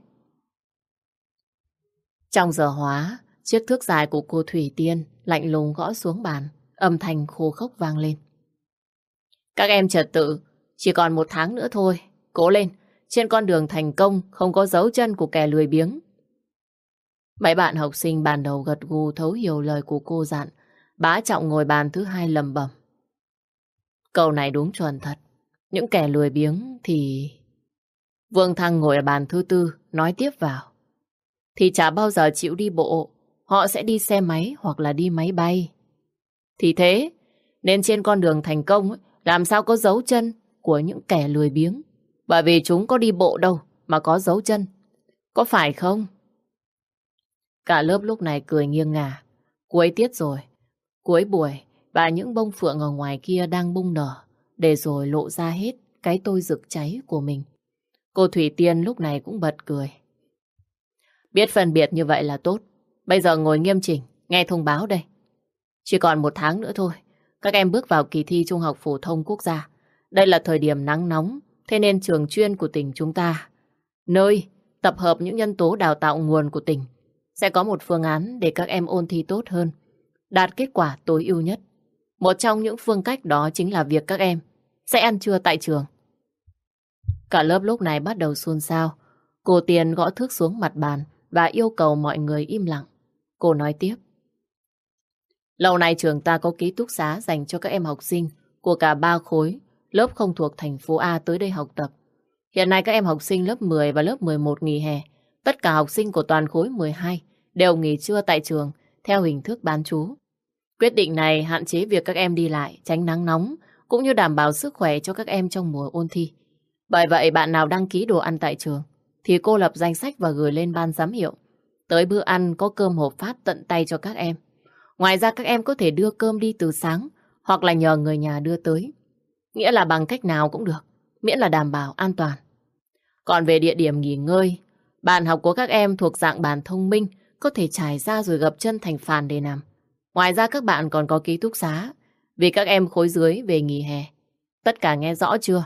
Trong giờ hóa, chiếc thước dài của cô Thủy Tiên lạnh lùng gõ xuống bàn, âm thanh khô khốc vang lên. Các em trật tự, chỉ còn một tháng nữa thôi. Cố lên, trên con đường thành công không có dấu chân của kẻ lười biếng. Mấy bạn học sinh ban đầu gật gù thấu hiểu lời của cô dặn. Bá Trọng ngồi bàn thứ hai lẩm bẩm. Câu này đúng chuẩn thật. Những kẻ lười biếng thì... Vương Thăng ngồi ở bàn thứ tư, nói tiếp vào. Thì chả bao giờ chịu đi bộ, họ sẽ đi xe máy hoặc là đi máy bay. Thì thế, nên trên con đường thành công ấy, làm sao có dấu chân của những kẻ lười biếng. Bởi vì chúng có đi bộ đâu mà có dấu chân. Có phải không? Cả lớp lúc này cười nghiêng ngả. Cuối tiết rồi, cuối buổi, và những bông phượng ở ngoài kia đang bung nở, để rồi lộ ra hết cái tôi rực cháy của mình. Cô Thủy Tiên lúc này cũng bật cười. Biết phân biệt như vậy là tốt. Bây giờ ngồi nghiêm chỉnh, nghe thông báo đây. Chỉ còn một tháng nữa thôi, các em bước vào kỳ thi Trung học phổ thông quốc gia. Đây là thời điểm nắng nóng, thế nên trường chuyên của tỉnh chúng ta, nơi tập hợp những nhân tố đào tạo nguồn của tỉnh, sẽ có một phương án để các em ôn thi tốt hơn, đạt kết quả tối ưu nhất. Một trong những phương cách đó chính là việc các em sẽ ăn trưa tại trường. Cả lớp lúc này bắt đầu xôn xao. Cô Tiên gõ thước xuống mặt bàn và yêu cầu mọi người im lặng. Cô nói tiếp. Lâu nay trường ta có ký túc xá dành cho các em học sinh của cả ba khối, lớp không thuộc thành phố A tới đây học tập. Hiện nay các em học sinh lớp mười và lớp mười một nghỉ hè. Tất cả học sinh của toàn khối mười hai đều nghỉ trưa tại trường theo hình thức bán trú. Quyết định này hạn chế việc các em đi lại, tránh nắng nóng, cũng như đảm bảo sức khỏe cho các em trong mùa ôn thi. Bởi vậy bạn nào đăng ký đồ ăn tại trường thì cô lập danh sách và gửi lên ban giám hiệu. Tới bữa ăn có cơm hộp phát tận tay cho các em. Ngoài ra các em có thể đưa cơm đi từ sáng hoặc là nhờ người nhà đưa tới. Nghĩa là bằng cách nào cũng được, miễn là đảm bảo an toàn. Còn về địa điểm nghỉ ngơi, bàn học của các em thuộc dạng bàn thông minh, có thể trải ra rồi gập chân thành phàn để nằm. Ngoài ra các bạn còn có ký túc xá vì các em khối dưới về nghỉ hè. Tất cả nghe rõ chưa?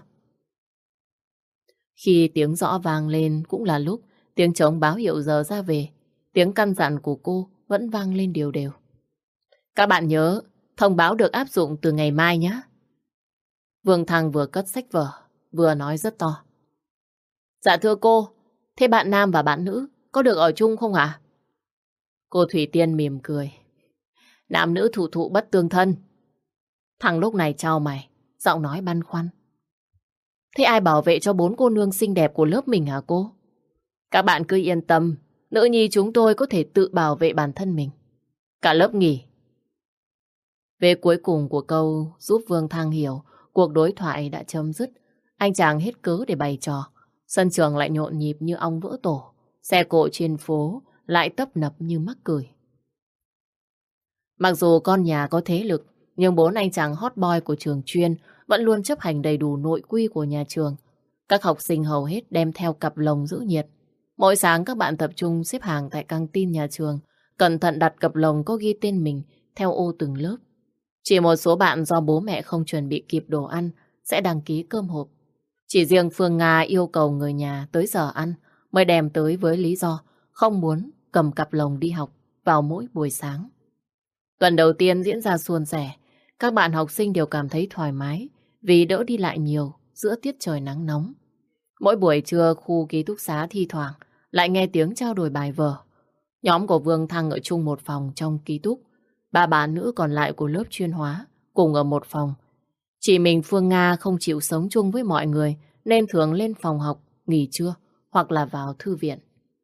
Khi tiếng rõ vang lên cũng là lúc tiếng trống báo hiệu giờ ra về. Tiếng căn dặn của cô vẫn vang lên đều đều. Các bạn nhớ, thông báo được áp dụng từ ngày mai nhé. Vương Thăng vừa cất sách vở, vừa nói rất to. Dạ thưa cô, thế bạn nam và bạn nữ có được ở chung không ạ? Cô Thủy Tiên mỉm cười. Nam nữ thủ thụ bất tương thân. Thằng lúc này chau mày, giọng nói băn khoăn. Thế ai bảo vệ cho bốn cô nương xinh đẹp của lớp mình hả cô? Các bạn cứ yên tâm, nữ nhi chúng tôi có thể tự bảo vệ bản thân mình. Cả lớp nghỉ. Về cuối cùng của câu giúp Vương Thăng hiểu cuộc đối thoại đã chấm dứt. Anh chàng hết cớ để bày trò. Sân trường lại nhộn nhịp như ong vỡ tổ. Xe cộ trên phố lại tấp nập như mắc cười. Mặc dù con nhà có thế lực, nhưng bốn anh chàng hot boy của trường chuyên vẫn luôn chấp hành đầy đủ nội quy của nhà trường. Các học sinh hầu hết đem theo cặp lồng giữ nhiệt. Mỗi sáng các bạn tập trung xếp hàng tại căng tin nhà trường, cẩn thận đặt cặp lồng có ghi tên mình theo ô từng lớp. Chỉ một số bạn do bố mẹ không chuẩn bị kịp đồ ăn sẽ đăng ký cơm hộp. Chỉ riêng Phương Nga yêu cầu người nhà tới giờ ăn mới đem tới với lý do không muốn cầm cặp lồng đi học vào mỗi buổi sáng. Tuần đầu tiên diễn ra suôn sẻ, các bạn học sinh đều cảm thấy thoải mái vì đỡ đi lại nhiều giữa tiết trời nắng nóng. Mỗi buổi trưa khu ký túc xá thi thoảng lại nghe tiếng trao đổi bài vở. Nhóm của Vương Thăng ở chung một phòng trong ký túc, ba bạn nữ còn lại của lớp chuyên hóa cùng ở một phòng. Chỉ mình Phương Nga không chịu sống chung với mọi người nên thường lên phòng học nghỉ trưa hoặc là vào thư viện.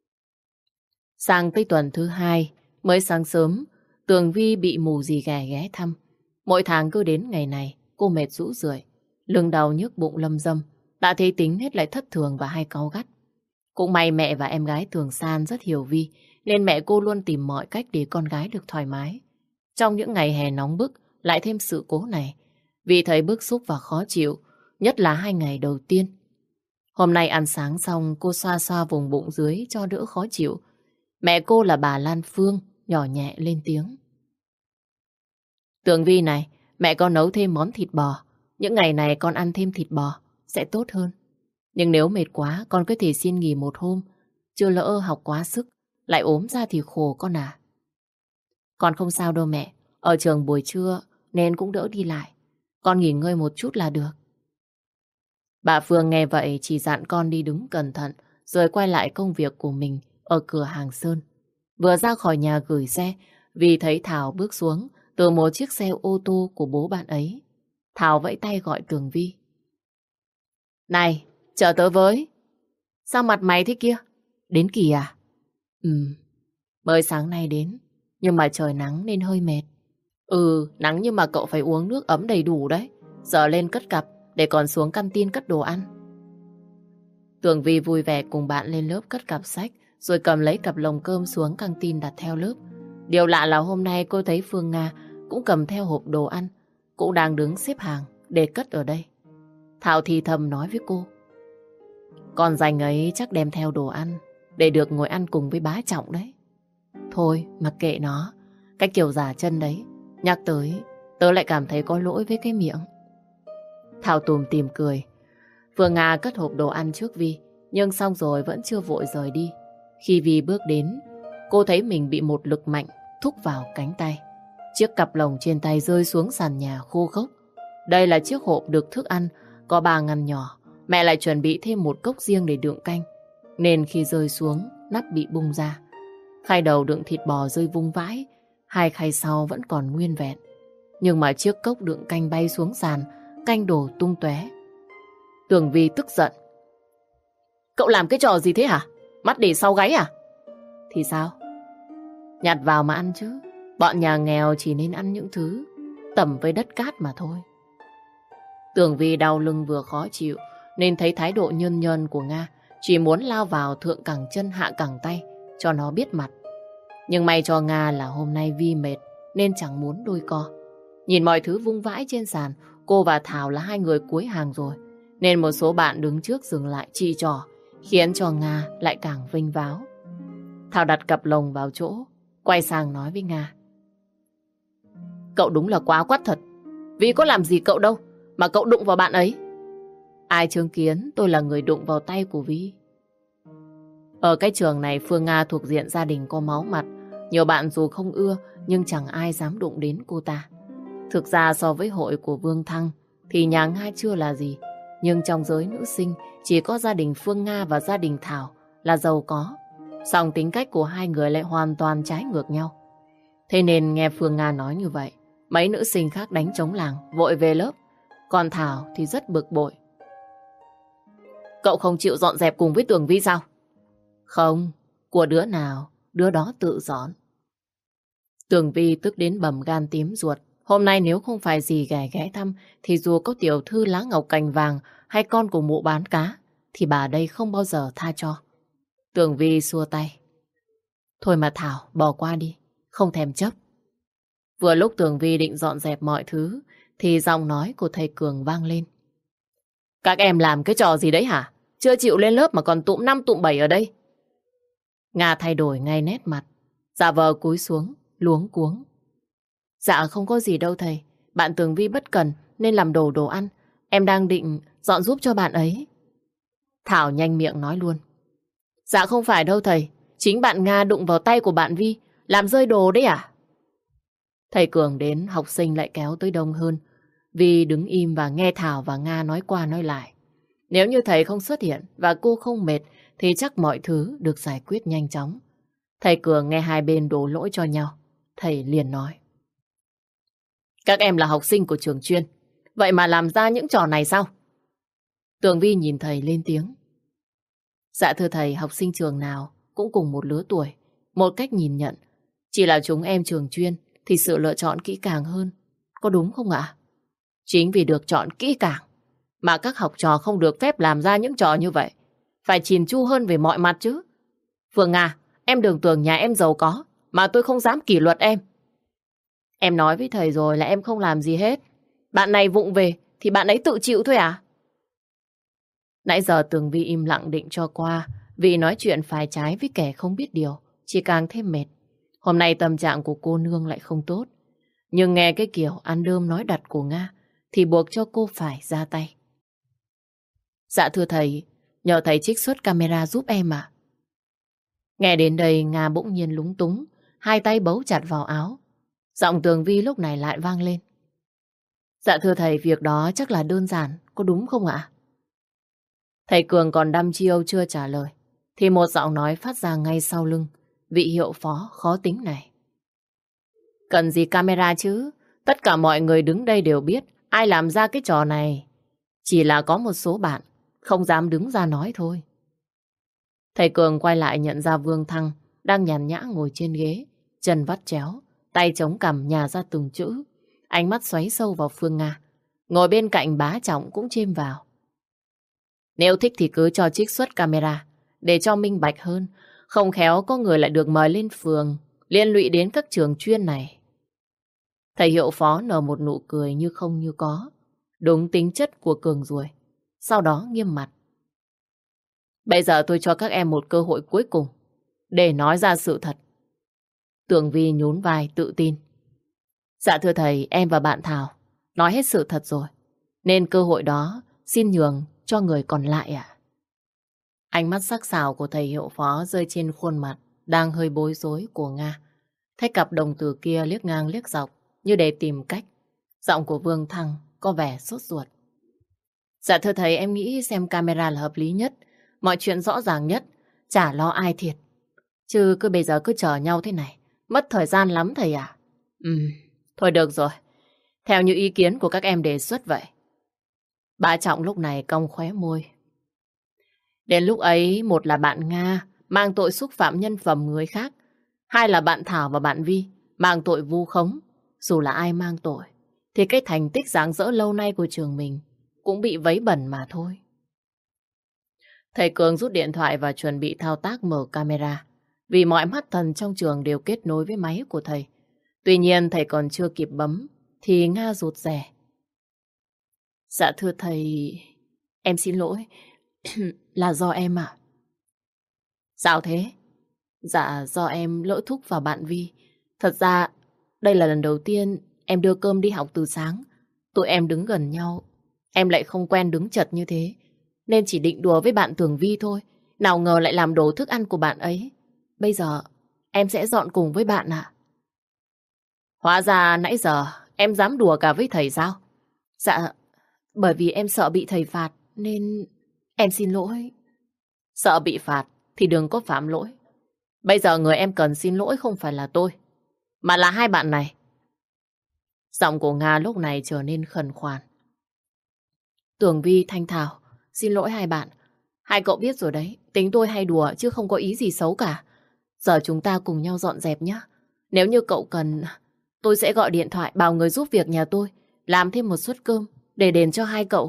Sang tới tuần thứ hai, mới sáng sớm, Tường Vi bị mù gì ghẻ ghé thăm. Mỗi tháng cứ đến ngày này, cô mệt rũ rượi, lưng đau nhức bụng lâm dâm, đã thấy tính hết lại thất thường và hay cáu gắt. Cũng may mẹ và em gái Tường San rất hiểu Vi, nên mẹ cô luôn tìm mọi cách để con gái được thoải mái. Trong những ngày hè nóng bức, lại thêm sự cố này, Vi thấy bức xúc và khó chịu, nhất là hai ngày đầu tiên. Hôm nay ăn sáng xong, cô xoa xoa vùng bụng dưới cho đỡ khó chịu. Mẹ cô là bà Lan Phương, nhỏ nhẹ lên tiếng. Tường Vi này, mẹ con nấu thêm món thịt bò. Những ngày này con ăn thêm thịt bò sẽ tốt hơn. Nhưng nếu mệt quá, con có thể xin nghỉ một hôm. Chưa lỡ học quá sức, lại ốm ra thì khổ con à. Con không sao đâu mẹ. Ở trường buổi trưa nên cũng đỡ đi lại. Con nghỉ ngơi một chút là được. Bà Phương nghe vậy chỉ dặn con đi đứng cẩn thận, rồi quay lại công việc của mình ở cửa hàng Sơn. Vừa ra khỏi nhà gửi xe, vì thấy Thảo bước xuống từ một chiếc xe ô tô của bố bạn ấy. Thảo vẫy tay gọi Tường Vi. Này, chờ tớ với. Sao mặt mày thế kia? Đến kỳ à? Ừ, mới sáng nay đến, nhưng mà trời nắng nên hơi mệt. Ừ, nắng nhưng mà cậu phải uống nước ấm đầy đủ đấy. Giờ lên cất cặp, để còn xuống căng tin cất đồ ăn. Tường Vi vui vẻ cùng bạn lên lớp cất cặp sách, rồi cầm lấy cặp lồng cơm xuống căng tin đặt theo lớp. Điều lạ là hôm nay cô thấy Phương Nga cũng cầm theo hộp đồ ăn, cũng đang đứng xếp hàng để cất ở đây. Thảo thì thầm nói với cô. Con rành ấy chắc đem theo đồ ăn để được ngồi ăn cùng với bá Trọng đấy. Thôi mặc kệ nó, cái kiểu giả chân đấy, nhắc tới tớ lại cảm thấy có lỗi với cái miệng. Thảo tùm tìm cười. Phương Nga cất hộp đồ ăn trước Vi, nhưng xong rồi vẫn chưa vội rời đi. Khi Vi bước đến, cô thấy mình bị một lực mạnh thúc vào cánh tay. Chiếc cặp lồng trên tay rơi xuống sàn nhà khô khốc. Đây là chiếc hộp đựng thức ăn, có ba ngăn nhỏ. Mẹ lại chuẩn bị thêm một cốc riêng để đựng canh, nên khi rơi xuống, nắp bị bung ra. Khay đầu đựng thịt bò rơi vung vãi, hai khay sau vẫn còn nguyên vẹn. Nhưng mà chiếc cốc đựng canh bay xuống sàn, canh đổ tung tóe. Tường Vi tức giận. Cậu làm cái trò gì thế hả? Mắt để sau gáy à? Thì sao? Nhặt vào mà ăn chứ. Bọn nhà nghèo chỉ nên ăn những thứ tẩm với đất cát mà thôi. Tường Vi đau lưng vừa khó chịu, nên thấy thái độ nhơn nhơn của Nga, chỉ muốn lao vào thượng cẳng chân hạ cẳng tay cho nó biết mặt. Nhưng may cho Nga là hôm nay Vi mệt nên chẳng muốn đôi co. Nhìn mọi thứ vung vãi trên sàn, cô và Thảo là hai người cuối hàng rồi, nên một số bạn đứng trước dừng lại chỉ trỏ, khiến cho Nga lại càng vênh váo. Thảo đặt cặp lồng vào chỗ, quay sang nói với Nga. Cậu đúng là quá quắt thật. Vi có làm gì cậu đâu mà cậu đụng vào bạn ấy. Ai chứng kiến tôi là người đụng vào tay của Vi. Ở cái trường này Phương Nga thuộc diện gia đình có máu mặt. Nhiều bạn dù không ưa nhưng chẳng ai dám đụng đến cô ta. Thực ra so với hội của Vương Thăng thì nhà Nga chưa là gì. Nhưng trong giới nữ sinh chỉ có gia đình Phương Nga và gia đình Thảo là giàu có. Song tính cách của hai người lại hoàn toàn trái ngược nhau. Thế nên nghe Phương Nga nói như vậy, mấy nữ sinh khác đánh trống làng vội về lớp. Còn Thảo thì rất bực bội. Cậu không chịu dọn dẹp cùng với Tường Vi sao? Không, của đứa nào đứa đó tự dọn. Tường Vi tức đến bầm gan tím ruột. Hôm nay nếu không phải gì ghé ghé thăm thì dù có tiểu thư lá ngọc cành vàng hay con của mụ bán cá thì bà đây không bao giờ tha cho. Tường Vi xua tay. Thôi mà Thảo, bỏ qua đi, không thèm chấp. Vừa lúc Tường Vi định dọn dẹp mọi thứ thì giọng nói của thầy Cường vang lên. Các em làm cái trò gì đấy hả? Chưa chịu lên lớp mà còn tụm năm tụm bảy ở đây. Nga thay đổi ngay nét mặt, giả vờ cúi xuống, luống cuống. Dạ không có gì đâu thầy, bạn Tường Vi bất cần nên làm đổ đồ ăn. Em đang định dọn giúp cho bạn ấy. Thảo nhanh miệng nói luôn. Dạ không phải đâu thầy, chính bạn Nga đụng vào tay của bạn Vi, làm rơi đồ đấy à? Thầy Cường đến, học sinh lại kéo tới đông hơn. Vi đứng im và nghe Thảo và Nga nói qua nói lại. Nếu như thầy không xuất hiện và cô không mệt thì chắc mọi thứ được giải quyết nhanh chóng. Thầy Cường nghe hai bên đổ lỗi cho nhau. Thầy liền nói. Các em là học sinh của trường chuyên, vậy mà làm ra những trò này sao? Tường Vi nhìn thầy lên tiếng. Dạ thưa thầy, học sinh trường nào cũng cùng một lứa tuổi, một cách nhìn nhận. Chỉ là chúng em trường chuyên thì sự lựa chọn kỹ càng hơn. Có đúng không ạ? Chính vì được chọn kỹ càng mà các học trò không được phép làm ra những trò như vậy. Phải chỉn chu hơn về mọi mặt chứ. Phương Nga, em đừng tưởng nhà em giàu có mà tôi không dám kỷ luật em. Em nói với thầy rồi là em không làm gì hết. Bạn này vụng về thì bạn ấy tự chịu thôi à? Nãy giờ Tường Vi im lặng định cho qua, vì nói chuyện phải trái với kẻ không biết điều, chỉ càng thêm mệt. Hôm nay tâm trạng của cô nương lại không tốt. Nhưng nghe cái kiểu ăn đơm nói đặt của Nga thì buộc cho cô phải ra tay. Dạ thưa thầy, nhờ thầy trích xuất camera giúp em ạ. Nghe đến đây Nga bỗng nhiên lúng túng, hai tay bấu chặt vào áo. Giọng Tường Vi lúc này lại vang lên. Dạ thưa thầy, việc đó chắc là đơn giản, có đúng không ạ? Thầy Cường còn đăm chiêu chưa trả lời, thì một giọng nói phát ra ngay sau lưng vị hiệu phó khó tính này. Cần gì camera chứ? Tất cả mọi người đứng đây đều biết ai làm ra cái trò này. Chỉ là có một số bạn không dám đứng ra nói thôi. Thầy Cường quay lại nhận ra Vương Thăng đang nhàn nhã ngồi trên ghế, chân vắt chéo, tay chống cằm nhả ra từng chữ, ánh mắt xoáy sâu vào Phương Nga. Ngồi bên cạnh Bá Trọng cũng chêm vào. Nếu thích thì cứ cho trích xuất camera, để cho minh bạch hơn. Không khéo có người lại được mời lên phường, liên lụy đến các trường chuyên này. Thầy hiệu phó nở một nụ cười như không như có, đúng tính chất của Cường ruồi. Sau đó nghiêm mặt. Bây giờ tôi cho các em một cơ hội cuối cùng để nói ra sự thật. Tường Vi nhún vai tự tin. Dạ thưa thầy, em và bạn Thảo nói hết sự thật rồi, nên cơ hội đó xin nhường cho người còn lại ạ. Ánh mắt sắc sảo của thầy hiệu phó rơi trên khuôn mặt đang hơi bối rối của Nga. Thấy cặp đồng tử kia liếc ngang liếc dọc như để tìm cách. Giọng của Vương Thăng có vẻ sốt ruột. Dạ thưa thầy, em nghĩ xem camera là hợp lý nhất, mọi chuyện rõ ràng nhất, chả lo ai thiệt. Chứ cứ bây giờ cứ chờ nhau thế này, mất thời gian lắm thầy à. Ừ, thôi được rồi, theo như ý kiến của các em đề xuất vậy. Bá Trọng lúc này cong khóe môi. Đến lúc ấy, một là bạn Nga mang tội xúc phạm nhân phẩm người khác, hai là bạn Thảo và bạn Vi mang tội vu khống. Dù là ai mang tội thì cái thành tích rạng rỡ lâu nay của trường mình cũng bị vấy bẩn mà thôi. Thầy Cường rút điện thoại và chuẩn bị thao tác mở camera, vì mọi mắt thần trong trường đều kết nối với máy của thầy. Tuy nhiên thầy còn chưa kịp bấm thì Nga rụt rè. Dạ thưa thầy, em xin lỗi, là do em ạ. Sao thế? Dạ do em lỡ thúc vào bạn Vi. Thật ra đây là lần đầu tiên em đưa cơm đi học từ sáng. Tụi em đứng gần nhau, em lại không quen đứng chật như thế, nên chỉ định đùa với bạn Tường Vi thôi. Nào ngờ lại làm đổ thức ăn của bạn ấy. Bây giờ em sẽ dọn cùng với bạn ạ. Hóa ra nãy giờ em dám đùa cả với thầy sao? Dạ, bởi vì em sợ bị thầy phạt nên em xin lỗi. Sợ bị phạt thì đừng có phạm lỗi. Bây giờ người em cần xin lỗi không phải là tôi, mà là hai bạn này. Giọng của Nga lúc này trở nên khẩn khoản. Tường Vi, Thanh Thảo, xin lỗi hai bạn. Hai cậu biết rồi đấy, tính tôi hay đùa chứ không có ý gì xấu cả. Giờ chúng ta cùng nhau dọn dẹp nhé. Nếu như cậu cần, tôi sẽ gọi điện thoại bảo người giúp việc nhà tôi làm thêm một suất cơm để đền cho hai cậu.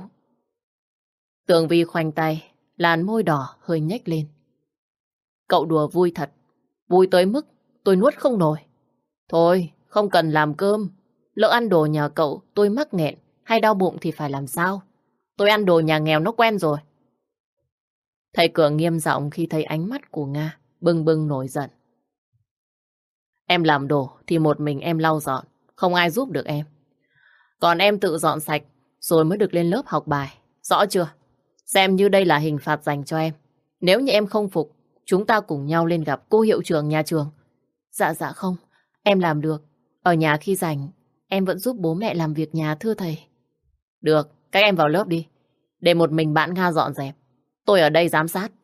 Tường Vi khoanh tay, làn môi đỏ hơi nhếch lên. Cậu đùa vui thật, vui tới mức tôi nuốt không nổi. Thôi, không cần làm cơm. Lỡ ăn đồ nhà cậu tôi mắc nghẹn hay đau bụng thì phải làm sao? Tôi ăn đồ nhà nghèo nó quen rồi. Thầy Cường nghiêm giọng khi thấy ánh mắt của Nga bừng bừng nổi giận. Em làm đồ thì một mình em lau dọn, không ai giúp được em. Còn em tự dọn sạch rồi mới được lên lớp học bài, rõ chưa? Xem như đây là hình phạt dành cho em. Nếu như em không phục, chúng ta cùng nhau lên gặp cô hiệu trưởng nhà trường. Dạ dạ không, em làm được. Ở nhà khi rảnh, em vẫn giúp bố mẹ làm việc nhà thưa thầy. Được, các em vào lớp đi. Để một mình bạn Nga dọn dẹp. Tôi ở đây giám sát.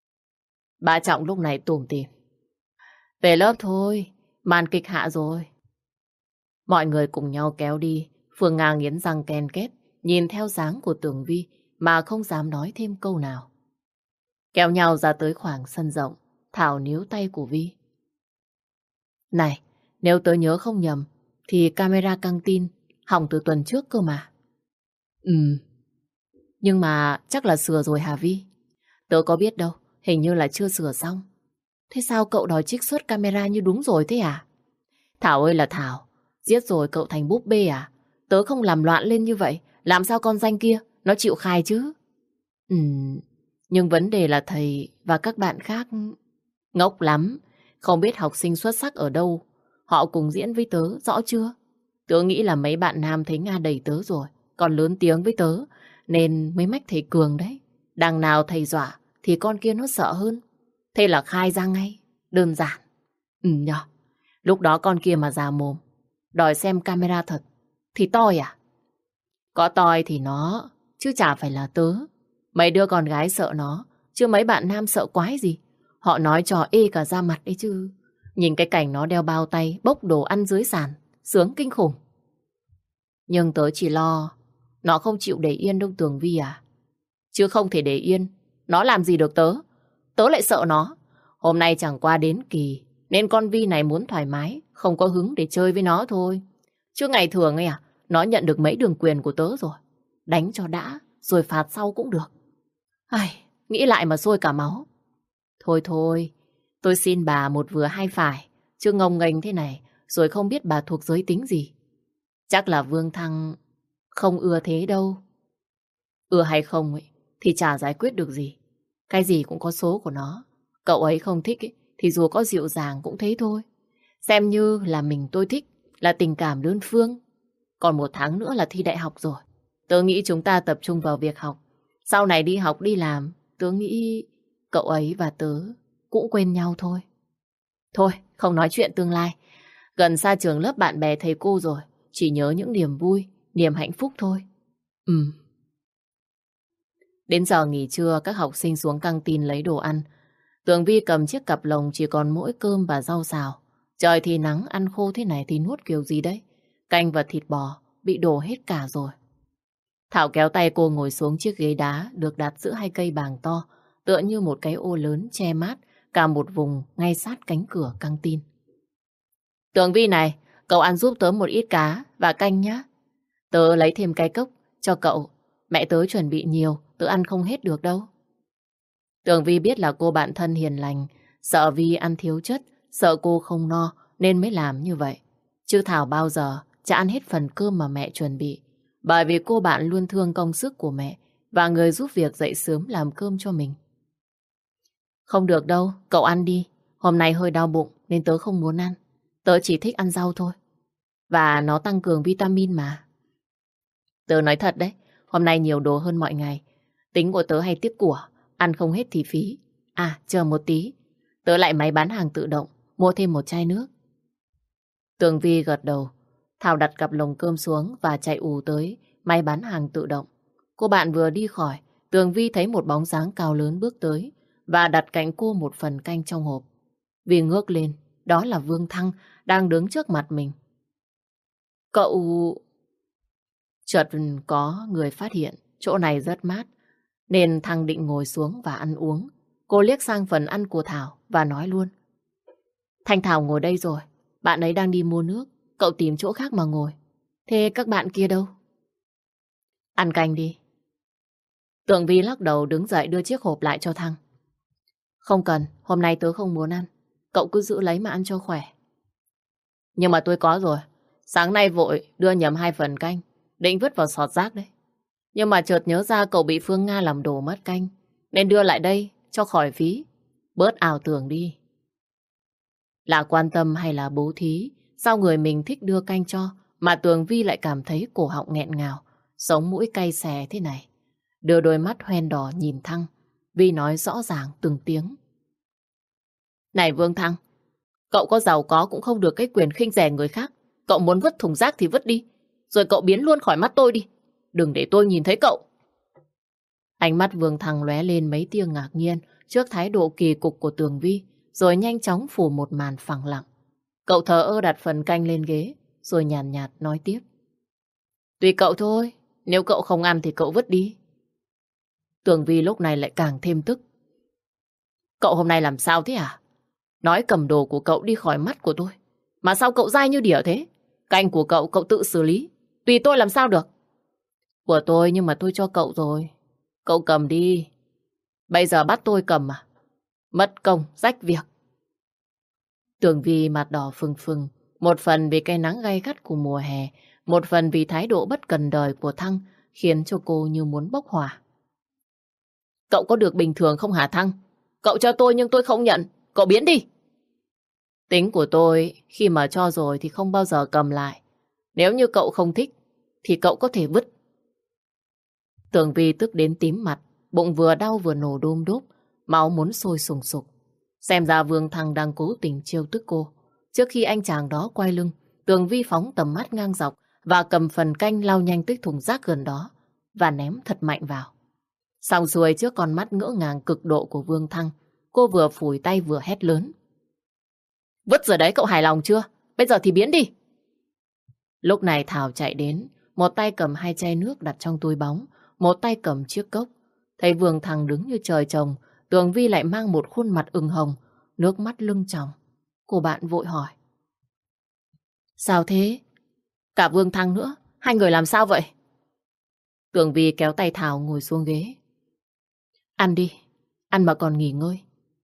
Bà Trọng lúc này tủm tỉm. Về lớp thôi, màn kịch hạ rồi. Mọi người cùng nhau kéo đi. Phương Nga nghiến răng ken két, nhìn theo dáng của Tường Vi mà không dám nói thêm câu nào. Kéo nhau ra tới khoảng sân rộng, Thảo níu tay của Vi. Này, nếu tớ nhớ không nhầm, thì camera căng tin hỏng từ tuần trước cơ mà. Ừ, nhưng mà chắc là sửa rồi hả Vi? Tớ có biết đâu, hình như là chưa sửa xong. Thế sao cậu đòi trích xuất camera như đúng rồi thế à? Thảo ơi là Thảo, giết rồi cậu thành búp bê à? Tớ không làm loạn lên như vậy, làm sao con danh kia nó chịu khai chứ? Ừ, nhưng vấn đề là thầy và các bạn khác ngốc lắm, không biết học sinh xuất sắc ở đâu. Họ cùng diễn với tớ, rõ chưa? Tớ nghĩ là mấy bạn nam thấy Nga đầy tớ rồi, còn lớn tiếng với tớ, nên mới mách thầy Cường đấy. Đằng nào thầy dọa, thì con kia nó sợ hơn. Thế là khai ra ngay, đơn giản. Ừ nhờ, lúc đó con kia mà già mồm, đòi xem camera thật, thì toi à? Có toi thì nó, chứ chả phải là tớ. Mấy đứa con gái sợ nó, chứ mấy bạn nam sợ quái gì. Họ nói trò ê cả da mặt đấy chứ. Nhìn cái cảnh nó đeo bao tay, bốc đồ ăn dưới sàn, sướng kinh khủng. Nhưng tớ chỉ lo, nó không chịu để yên đâu Tường Vi à. Chứ không thể để yên, nó làm gì được tớ. Tớ lại sợ nó. Hôm nay chẳng qua đến kỳ, nên con Vi này muốn thoải mái, không có hứng để chơi với nó thôi. Chứ ngày thường ấy à, nó nhận được mấy đường quyền của tớ rồi. Đánh cho đã, rồi phạt sau cũng được. Ai, nghĩ lại mà sôi cả máu. Thôi thôi, tôi xin bà một vừa hai phải, chứ ngông nghênh thế này, rồi không biết bà thuộc giới tính gì. Chắc là Vương Thăng không ưa thế đâu. Ưa hay không ấy, thì chả giải quyết được gì. Cái gì cũng có số của nó. Cậu ấy không thích ấy, thì dù có dịu dàng cũng thế thôi. Xem như là mình tôi thích, là tình cảm đơn phương. Còn một tháng nữa là thi đại học rồi. Tớ nghĩ chúng ta tập trung vào việc học. Sau này đi học đi làm, tớ nghĩ cậu ấy và tớ cũng quên nhau thôi. Thôi, không nói chuyện tương lai. Gần xa trường lớp bạn bè thầy cô rồi. Chỉ nhớ những niềm vui, niềm hạnh phúc thôi. Ừ. Đến giờ nghỉ trưa, các học sinh xuống căng tin lấy đồ ăn. Tường Vi cầm chiếc cặp lồng chỉ còn mỗi cơm và rau xào. Trời thì nắng, ăn khô thế này thì nuốt kiểu gì đấy. Canh và thịt bò bị đổ hết cả rồi. Thảo kéo tay cô ngồi xuống chiếc ghế đá được đặt giữa hai cây bàng to, tựa như một cái ô lớn che mát cả một vùng ngay sát cánh cửa căng tin. Tường Vi này, cậu ăn giúp tớ một ít cá và canh nhá. Tớ lấy thêm cái cốc cho cậu. Mẹ tớ chuẩn bị nhiều, tớ ăn không hết được đâu. Tường Vi biết là cô bạn thân hiền lành, sợ Vi ăn thiếu chất, sợ cô không no nên mới làm như vậy. Chứ Thảo bao giờ chả ăn hết phần cơm mà mẹ chuẩn bị. Bởi vì cô bạn luôn thương công sức của mẹ và người giúp việc dậy sớm làm cơm cho mình. Không được đâu, cậu ăn đi. Hôm nay hơi đau bụng nên tớ không muốn ăn. Tớ chỉ thích ăn rau thôi. Và nó tăng cường vitamin mà. Tớ nói thật đấy, hôm nay nhiều đồ hơn mọi ngày. Tính của tớ hay tiếc của, ăn không hết thì phí. À, chờ một tí. Tớ lại máy bán hàng tự động, mua thêm một chai nước. Tường Vi gật đầu. Thảo đặt cặp lồng cơm xuống và chạy ù tới máy bán hàng tự động. Cô bạn vừa đi khỏi, Tường Vi thấy một bóng dáng cao lớn bước tới và đặt cạnh cô một phần canh trong hộp. Vi ngước lên, đó là Vương Thăng đang đứng trước mặt mình. Cậu... Chợt có người phát hiện chỗ này rất mát, nên Thăng định ngồi xuống và ăn uống. Cô liếc sang phần ăn của Thảo và nói luôn. Thanh Thảo ngồi đây rồi, bạn ấy đang đi mua nước, cậu tìm chỗ khác mà ngồi. Thế các bạn kia đâu? Ăn canh đi. Tường Vi lắc đầu đứng dậy đưa chiếc hộp lại cho Thăng. Không cần, hôm nay tớ không muốn ăn. Cậu cứ giữ lấy mà ăn cho khỏe. Nhưng mà tôi có rồi. Sáng nay vội đưa nhầm hai phần canh, định vứt vào sọt rác đấy. Nhưng mà chợt nhớ ra cậu bị Phương Nga làm đổ mất canh, nên đưa lại đây cho khỏi phí. Bớt ảo tưởng đi. Là quan tâm hay là bố thí, sao người mình thích đưa canh cho mà Tường Vi lại cảm thấy cổ họng nghẹn ngào, sống mũi cay xè thế này. Đưa đôi mắt hoen đỏ nhìn Thăng, Vi nói rõ ràng từng tiếng. Này Vương Thăng, cậu có giàu có cũng không được cái quyền khinh rẻ người khác. Cậu muốn vứt thùng rác thì vứt đi, rồi cậu biến luôn khỏi mắt tôi đi. Đừng để tôi nhìn thấy cậu. Ánh mắt Vương Thăng lóe lên mấy tia ngạc nhiên trước thái độ kỳ cục của Tường Vi, rồi nhanh chóng phủ một màn phẳng lặng. Cậu thờ ơ đặt phần canh lên ghế, rồi nhàn nhạt, nhạt nói tiếp. Tùy cậu thôi, nếu cậu không ăn thì cậu vứt đi. Tường Vi lúc này lại càng thêm tức. Cậu hôm nay làm sao thế à? Nói cầm đồ của cậu đi khỏi mắt của tôi. Mà sao cậu dai như đỉa thế? Canh của cậu, cậu tự xử lý. Tùy tôi làm sao được. Của tôi nhưng mà tôi cho cậu rồi. Cậu cầm đi. Bây giờ bắt tôi cầm à? Mất công, rách việc. Tường Vi mặt đỏ phừng phừng. Một phần vì cái nắng gay gắt của mùa hè, một phần vì thái độ bất cần đời của Thăng khiến cho cô như muốn bốc hỏa. Cậu có được bình thường không hả Thăng? Cậu cho tôi nhưng tôi không nhận. Cậu biến đi. Tính của tôi khi mà cho rồi thì không bao giờ cầm lại. Nếu như cậu không thích thì cậu có thể vứt. Tường Vi tức đến tím mặt, bụng vừa đau vừa nổ đôm đốp, máu muốn sôi sùng sục. Xem ra Vương Thăng đang cố tình trêu tức cô. Trước khi anh chàng đó quay lưng, Tường Vi phóng tầm mắt ngang dọc và cầm phần canh lao nhanh tới thùng rác gần đó và ném thật mạnh vào. Xong xuôi trước con mắt ngỡ ngàng cực độ của Vương Thăng, cô vừa phủi tay vừa hét lớn. Vứt rồi đấy, cậu hài lòng chưa? Bây giờ thì biến đi. Lúc này Thảo chạy đến, một tay cầm hai chai nước đặt trong túi bóng, một tay cầm chiếc cốc. Thấy Vương Thăng đứng như trời trồng, Tường Vi lại mang một khuôn mặt ửng hồng, nước mắt lưng tròng. Cô bạn vội hỏi. Sao thế? Cả Vương Thăng nữa, hai người làm sao vậy? Tường Vi kéo tay Thảo ngồi xuống ghế. Ăn đi, ăn mà còn nghỉ ngơi.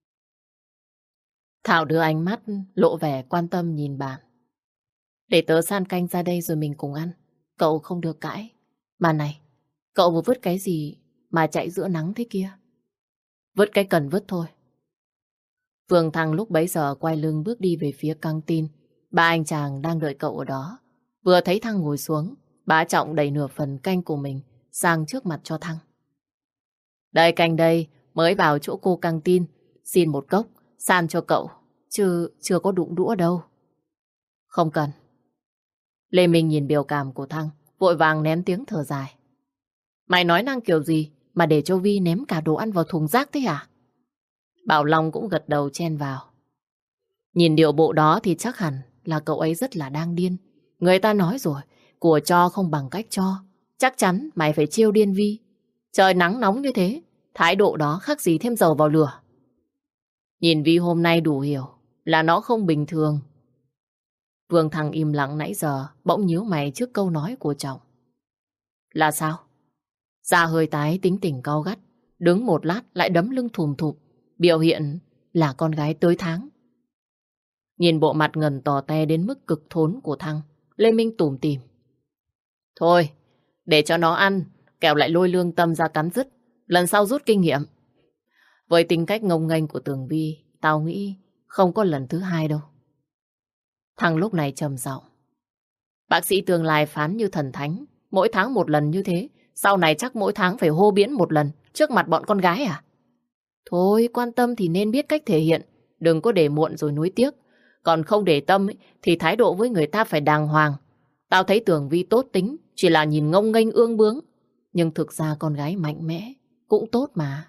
Thảo đưa ánh mắt lộ vẻ quan tâm nhìn bạn. Để tớ san canh ra đây rồi mình cùng ăn. Cậu không được cãi. Mà này, cậu vừa vứt cái gì mà chạy giữa nắng thế kia? Vứt cái cần vứt thôi. Vương Thăng lúc bấy giờ quay lưng bước đi về phía căng tin. Ba anh chàng đang đợi cậu ở đó. Vừa thấy Thăng ngồi xuống, bá trọng đẩy nửa phần canh của mình sang trước mặt cho Thăng. Đây canh đây, mới vào chỗ cô căng tin. Xin một cốc, san cho cậu. Chứ chưa có đụng đũa đâu. Không cần. Lê Minh nhìn biểu cảm của Thăng, vội vàng ném tiếng thở dài. Mày nói năng kiểu gì mà để cho Vi ném cả đồ ăn vào thùng rác thế hả? Bảo Long cũng gật đầu chen vào. Nhìn điệu bộ đó thì chắc hẳn là cậu ấy rất là đang điên. Người ta nói rồi, của cho không bằng cách cho. Chắc chắn mày phải chiêu điên Vi. Trời nắng nóng như thế, thái độ đó khác gì thêm dầu vào lửa. Nhìn Vi hôm nay đủ hiểu là nó không bình thường. Vương Thăng im lặng nãy giờ, bỗng nhíu mày trước câu nói của chồng. Là sao? Da hơi tái, tính tình cau gắt, đứng một lát lại đấm lưng thùm thụp, biểu hiện là con gái tới tháng. Nhìn bộ mặt ngần tò te đến mức cực thốn của Thăng, Lê Minh tủm tỉm. Thôi, để cho nó ăn, kẻo lại lôi lương tâm ra cắn rứt, lần sau rút kinh nghiệm. Với tính cách ngông nghênh của Tường Vi, tao nghĩ không có lần thứ hai đâu. Thằng lúc này trầm giọng. Bác sĩ tương lai phán như thần thánh, mỗi tháng một lần như thế, sau này chắc mỗi tháng phải hô biến một lần trước mặt bọn con gái à? Thôi, quan tâm thì nên biết cách thể hiện, đừng có để muộn rồi nuối tiếc. Còn không để tâm ấy, thì thái độ với người ta phải đàng hoàng. Tao thấy Tường Vi tốt tính, chỉ là nhìn ngông nghênh ương bướng. Nhưng thực ra con gái mạnh mẽ, cũng tốt mà.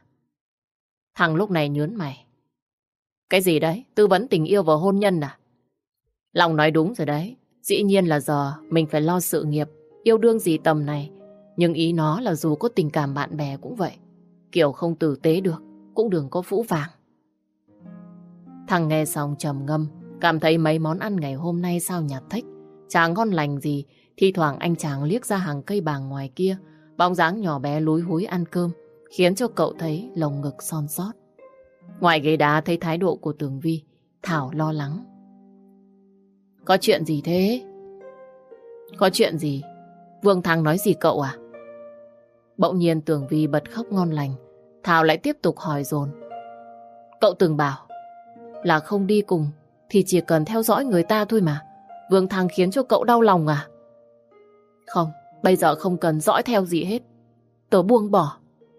Thằng lúc này nhớn mày. Cái gì đấy? Tư vấn tình yêu và hôn nhân à? Lòng nói đúng rồi đấy. Dĩ nhiên là giờ mình phải lo sự nghiệp, yêu đương gì tầm này. Nhưng ý nó là dù có tình cảm bạn bè cũng vậy. Kiểu không tử tế được, cũng đừng có phũ phàng. Thằng nghe xong trầm ngâm, cảm thấy mấy món ăn ngày hôm nay sao nhạt thách. Chả ngon lành gì. Thi thoảng anh chàng liếc ra hàng cây bàng ngoài kia, bóng dáng nhỏ bé lúi húi ăn cơm, khiến cho cậu thấy lồng ngực son sót. Ngoài ghế đá thấy thái độ của Tường Vi, Thảo lo lắng. Có chuyện gì thế? Có chuyện gì? Vương Thăng nói gì cậu à? Bỗng nhiên Tường Vi bật khóc ngon lành. Thảo lại tiếp tục hỏi dồn. Cậu từng bảo là không đi cùng thì chỉ cần theo dõi người ta thôi mà. Vương Thăng khiến cho cậu đau lòng à? Không, bây giờ không cần dõi theo gì hết. Tớ buông bỏ.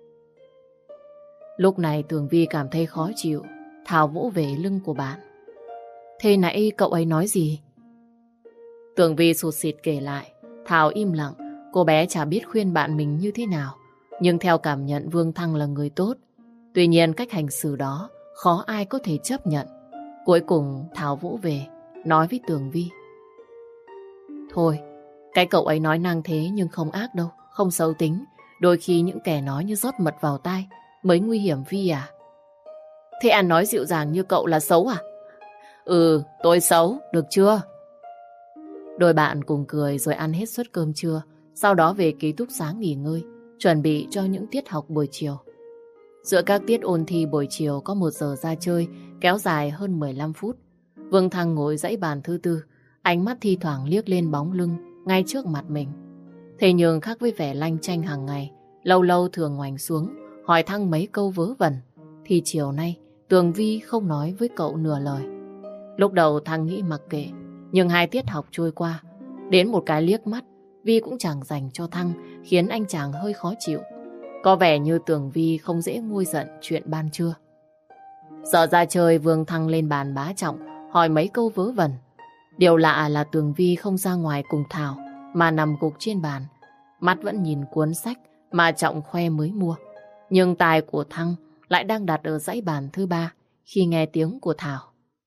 Lúc này Tường Vi cảm thấy khó chịu. Thảo vỗ về lưng của bạn. Thế nãy cậu ấy nói gì? Tường Vi sụt sịt kể lại. Thảo im lặng, cô bé chả biết khuyên bạn mình như thế nào. Nhưng theo cảm nhận Vương Thăng là người tốt. Tuy nhiên cách hành xử đó khó ai có thể chấp nhận. Cuối cùng Thảo vỗ về, nói với Tường Vi. Thôi, cái cậu ấy nói năng thế nhưng không ác đâu, không xấu tính. Đôi khi những kẻ nói như rót mật vào tai mới nguy hiểm Vi à. Thế anh nói dịu dàng như cậu là xấu à? Ừ, tôi xấu, được chưa? Đôi bạn cùng cười rồi ăn hết suất cơm trưa, sau đó về ký túc xá nghỉ ngơi, chuẩn bị cho những tiết học buổi chiều. Giữa các tiết ôn thi buổi chiều có một giờ ra chơi, kéo dài hơn mười lăm phút. Vương Thăng ngồi dãy bàn thứ tư, ánh mắt thi thoảng liếc lên bóng lưng ngay trước mặt mình. Thế nhưng khác với vẻ lanh chanh hàng ngày, lâu lâu thường ngoảnh xuống, hỏi Thăng mấy câu vớ vẩn, thì chiều nay Tường Vi không nói với cậu nửa lời. Lúc đầu Thăng nghĩ mặc kệ, nhưng hai tiết học trôi qua, đến một cái liếc mắt Vi cũng chẳng dành cho Thăng, khiến anh chàng hơi khó chịu. Có vẻ như Tường Vi không dễ nguôi giận chuyện ban trưa. Sợ ra chơi, Vương Thăng lên bàn bá trọng, hỏi mấy câu vớ vẩn. Điều lạ là Tường Vi không ra ngoài cùng Thảo, mà nằm gục trên bàn. Mắt vẫn nhìn cuốn sách mà Trọng khoe mới mua. Nhưng tai của Thăng lại đang đặt ở dãy bàn thứ ba khi nghe tiếng của Thảo.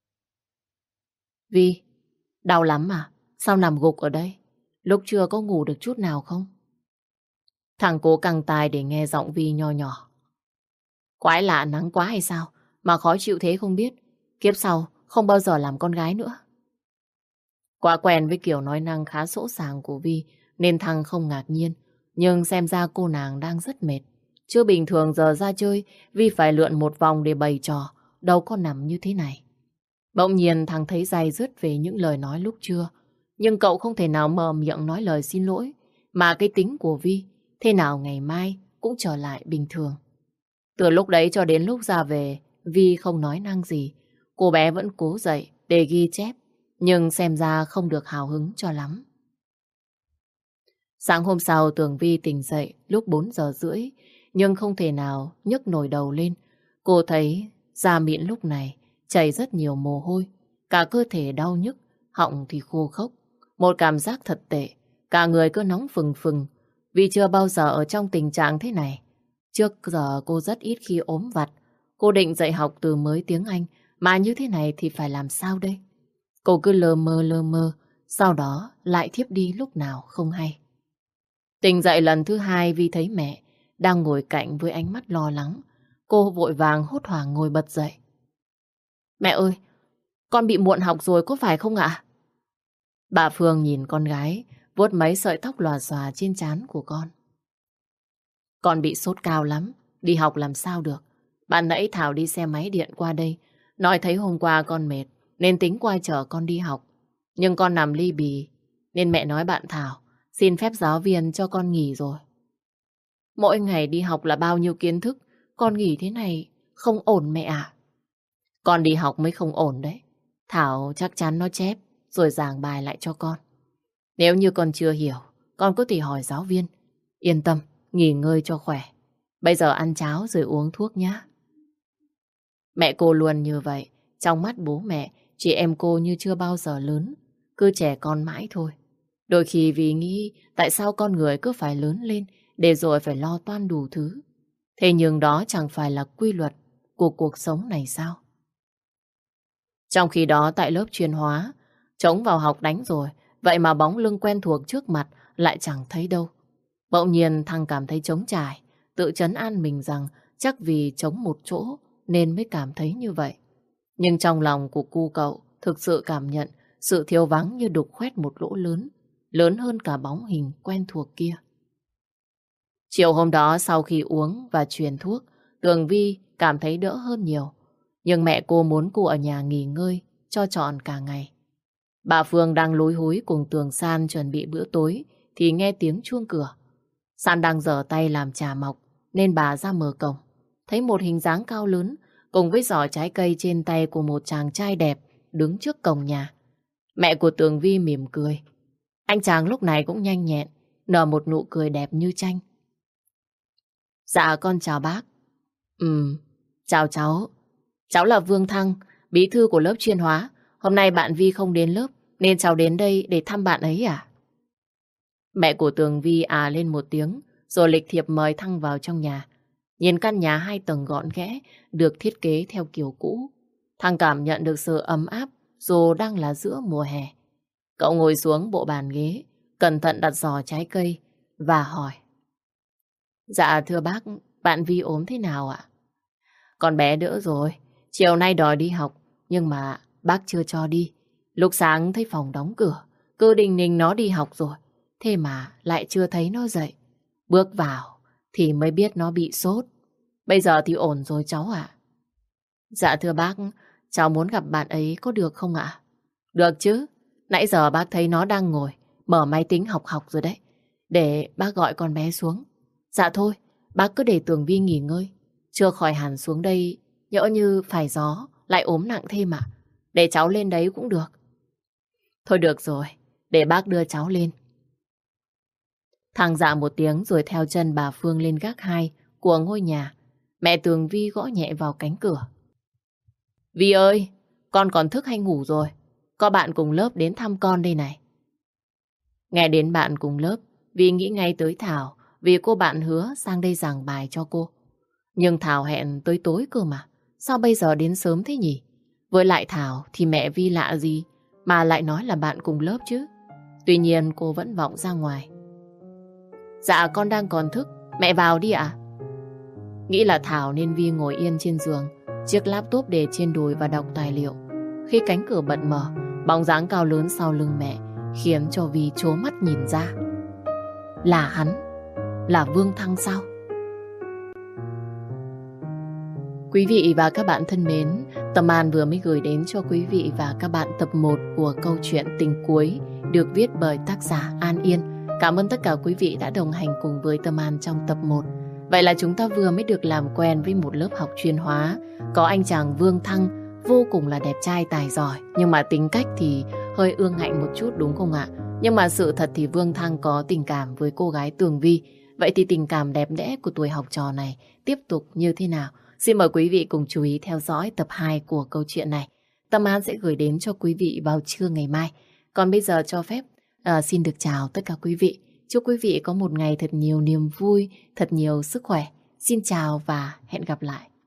Vi, đau lắm à? Sao nằm gục ở đây? Lúc trưa có ngủ được chút nào không? Thằng cố căng tai để nghe giọng Vi nho nhỏ. Quái lạ nắng quá hay sao mà khó chịu thế không biết. Kiếp sau không bao giờ làm con gái nữa. Quá quen với kiểu nói năng khá sỗ sàng của Vi nên Thăng không ngạc nhiên. Nhưng xem ra cô nàng đang rất mệt. Chứ bình thường giờ ra chơi Vi phải lượn một vòng để bày trò, đâu có nằm như thế này. Bỗng nhiên Thăng thấy day dứt về những lời nói lúc trưa. Nhưng cậu không thể nào mở miệng nói lời xin lỗi. Mà cái tính của Vi thế nào ngày mai cũng trở lại bình thường. Từ lúc đấy cho đến lúc ra về, Vi không nói năng gì. Cô bé vẫn cố dậy để ghi chép, nhưng xem ra không được hào hứng cho lắm. Sáng hôm sau Tường Vi tỉnh dậy lúc bốn giờ rưỡi, nhưng không thể nào nhấc nổi đầu lên. Cô thấy da mịn lúc này chảy rất nhiều mồ hôi, cả cơ thể đau nhức, họng thì khô khốc. Một cảm giác thật tệ, cả người cứ nóng phừng phừng, vì chưa bao giờ ở trong tình trạng thế này. Trước giờ cô rất ít khi ốm vặt. Cô định dạy học từ mới tiếng Anh, mà như thế này thì phải làm sao đây? Cô cứ lơ mơ lơ mơ, sau đó lại thiếp đi lúc nào không hay. Tỉnh dậy lần thứ hai Vi thấy mẹ đang ngồi cạnh với ánh mắt lo lắng. Cô vội vàng hốt hoảng ngồi bật dậy. Mẹ ơi, con bị muộn học rồi có phải không ạ? Bà Phương nhìn con gái vuốt mấy sợi tóc lòa xòa trên trán của con. Con bị sốt cao lắm, đi học làm sao được. Bạn nãy Thảo đi xe máy điện qua đây, nói thấy hôm qua con mệt nên tính qua chở con đi học. Nhưng con nằm li bì nên mẹ nói bạn Thảo xin phép giáo viên cho con nghỉ rồi. Mỗi ngày đi học là bao nhiêu kiến thức, con nghỉ thế này không ổn mẹ ạ. Con đi học mới không ổn đấy. Thảo chắc chắn nó chép rồi giảng bài lại cho con. Nếu như con chưa hiểu, con có thể hỏi giáo viên. Yên tâm, nghỉ ngơi cho khỏe. Bây giờ ăn cháo rồi uống thuốc nhé. Mẹ cô luôn như vậy. Trong mắt bố mẹ, chị em cô như chưa bao giờ lớn. Cứ trẻ con mãi thôi. Đôi khi vì nghĩ tại sao con người cứ phải lớn lên để rồi phải lo toan đủ thứ. Thế nhưng đó chẳng phải là quy luật của cuộc sống này sao? Trong khi đó tại lớp chuyên hóa, trống vào học đánh rồi, vậy mà bóng lưng quen thuộc trước mặt lại chẳng thấy đâu. Bỗng nhiên Thăng cảm thấy trống trải, tự trấn an mình rằng chắc vì trống một chỗ nên mới cảm thấy như vậy. Nhưng trong lòng của cu cậu thực sự cảm nhận sự thiếu vắng như đục khoét một lỗ lớn, lớn hơn cả bóng hình quen thuộc kia. Chiều hôm đó sau khi uống và truyền thuốc, Tường Vi cảm thấy đỡ hơn nhiều. Nhưng mẹ cô muốn cô ở nhà nghỉ ngơi cho trọn cả ngày. Bà Phương đang lúi húi cùng Tường San chuẩn bị bữa tối thì nghe tiếng chuông cửa. San đang giở tay làm trà mọc nên bà ra mở cổng. Thấy một hình dáng cao lớn cùng với giỏ trái cây trên tay của một chàng trai đẹp đứng trước cổng nhà. Mẹ của Tường Vi mỉm cười. Anh chàng lúc này cũng nhanh nhẹn, nở một nụ cười đẹp như tranh. Dạ con chào bác. Ừm, chào cháu. Cháu là Vương Thăng, bí thư của lớp chuyên hóa. Hôm nay bạn Vi không đến lớp Nên cháu đến đây để thăm bạn ấy à? Mẹ của Tường Vi à lên một tiếng, rồi lịch thiệp mời Thăng vào trong nhà. Nhìn căn nhà hai tầng gọn ghẽ, được thiết kế theo kiểu cũ. Thăng cảm nhận được sự ấm áp dù đang là giữa mùa hè. Cậu ngồi xuống bộ bàn ghế, cẩn thận đặt giò trái cây và hỏi. Dạ thưa bác, bạn Vi ốm thế nào ạ? Con bé đỡ rồi, chiều nay đòi đi học, nhưng mà bác chưa cho đi. Lúc sáng thấy phòng đóng cửa, cứ đình ninh nó đi học rồi, thế mà lại chưa thấy nó dậy. Bước vào thì mới biết nó bị sốt. Bây giờ thì ổn rồi cháu ạ. Dạ thưa bác, cháu muốn gặp bạn ấy có được không ạ? Được chứ, nãy giờ bác thấy nó đang ngồi, mở máy tính học học rồi đấy. Để bác gọi con bé xuống. Dạ thôi, bác cứ để Tường Vi nghỉ ngơi. Chưa khỏi hẳn xuống đây, nhỡ như phải gió, lại ốm nặng thêm ạ. Để cháu lên đấy cũng được. Thôi được rồi, để bác đưa cháu lên. Thằng dạ một tiếng rồi theo chân bà Phương lên gác hai của ngôi nhà. Mẹ Tường Vi gõ nhẹ vào cánh cửa. Vi ơi, con còn thức hay ngủ rồi? Có bạn cùng lớp đến thăm con đây này. Nghe đến bạn cùng lớp, Vi nghĩ ngay tới Thảo, vì cô bạn hứa sang đây giảng bài cho cô. Nhưng Thảo hẹn tới tối cơ mà, sao bây giờ đến sớm thế nhỉ? Với lại Thảo thì mẹ Vi lạ gì mà lại nói là bạn cùng lớp chứ. Tuy nhiên cô vẫn vọng ra ngoài. Dạ con đang còn thức, mẹ vào đi ạ. Nghĩ là Thảo nên Vi ngồi yên trên giường, chiếc laptop để trên đùi và đọc tài liệu. Khi cánh cửa bật mở, bóng dáng cao lớn sau lưng mẹ khiến cho Vi trố mắt nhìn ra. Là hắn, là Vương Thăng sao? Quý vị và các bạn thân mến, Tâm An vừa mới gửi đến cho quý vị và các bạn tập một của câu chuyện Tình Cuối được viết bởi tác giả An Yên. Cảm ơn tất cả quý vị đã đồng hành cùng với Tâm An trong tập một. Vậy là chúng ta vừa mới được làm quen với một lớp học chuyên hóa. Có anh chàng Vương Thăng vô cùng là đẹp trai tài giỏi, nhưng mà tính cách thì hơi ương ngạnh một chút đúng không ạ? Nhưng mà sự thật thì Vương Thăng có tình cảm với cô gái Tường Vi. Vậy thì tình cảm đẹp đẽ của tuổi học trò này tiếp tục như thế nào? Xin mời quý vị cùng chú ý theo dõi tập hai của câu chuyện này. Tâm An sẽ gửi đến cho quý vị vào trưa ngày mai. Còn bây giờ cho phép uh, xin được chào tất cả quý vị. Chúc quý vị có một ngày thật nhiều niềm vui, thật nhiều sức khỏe. Xin chào và hẹn gặp lại.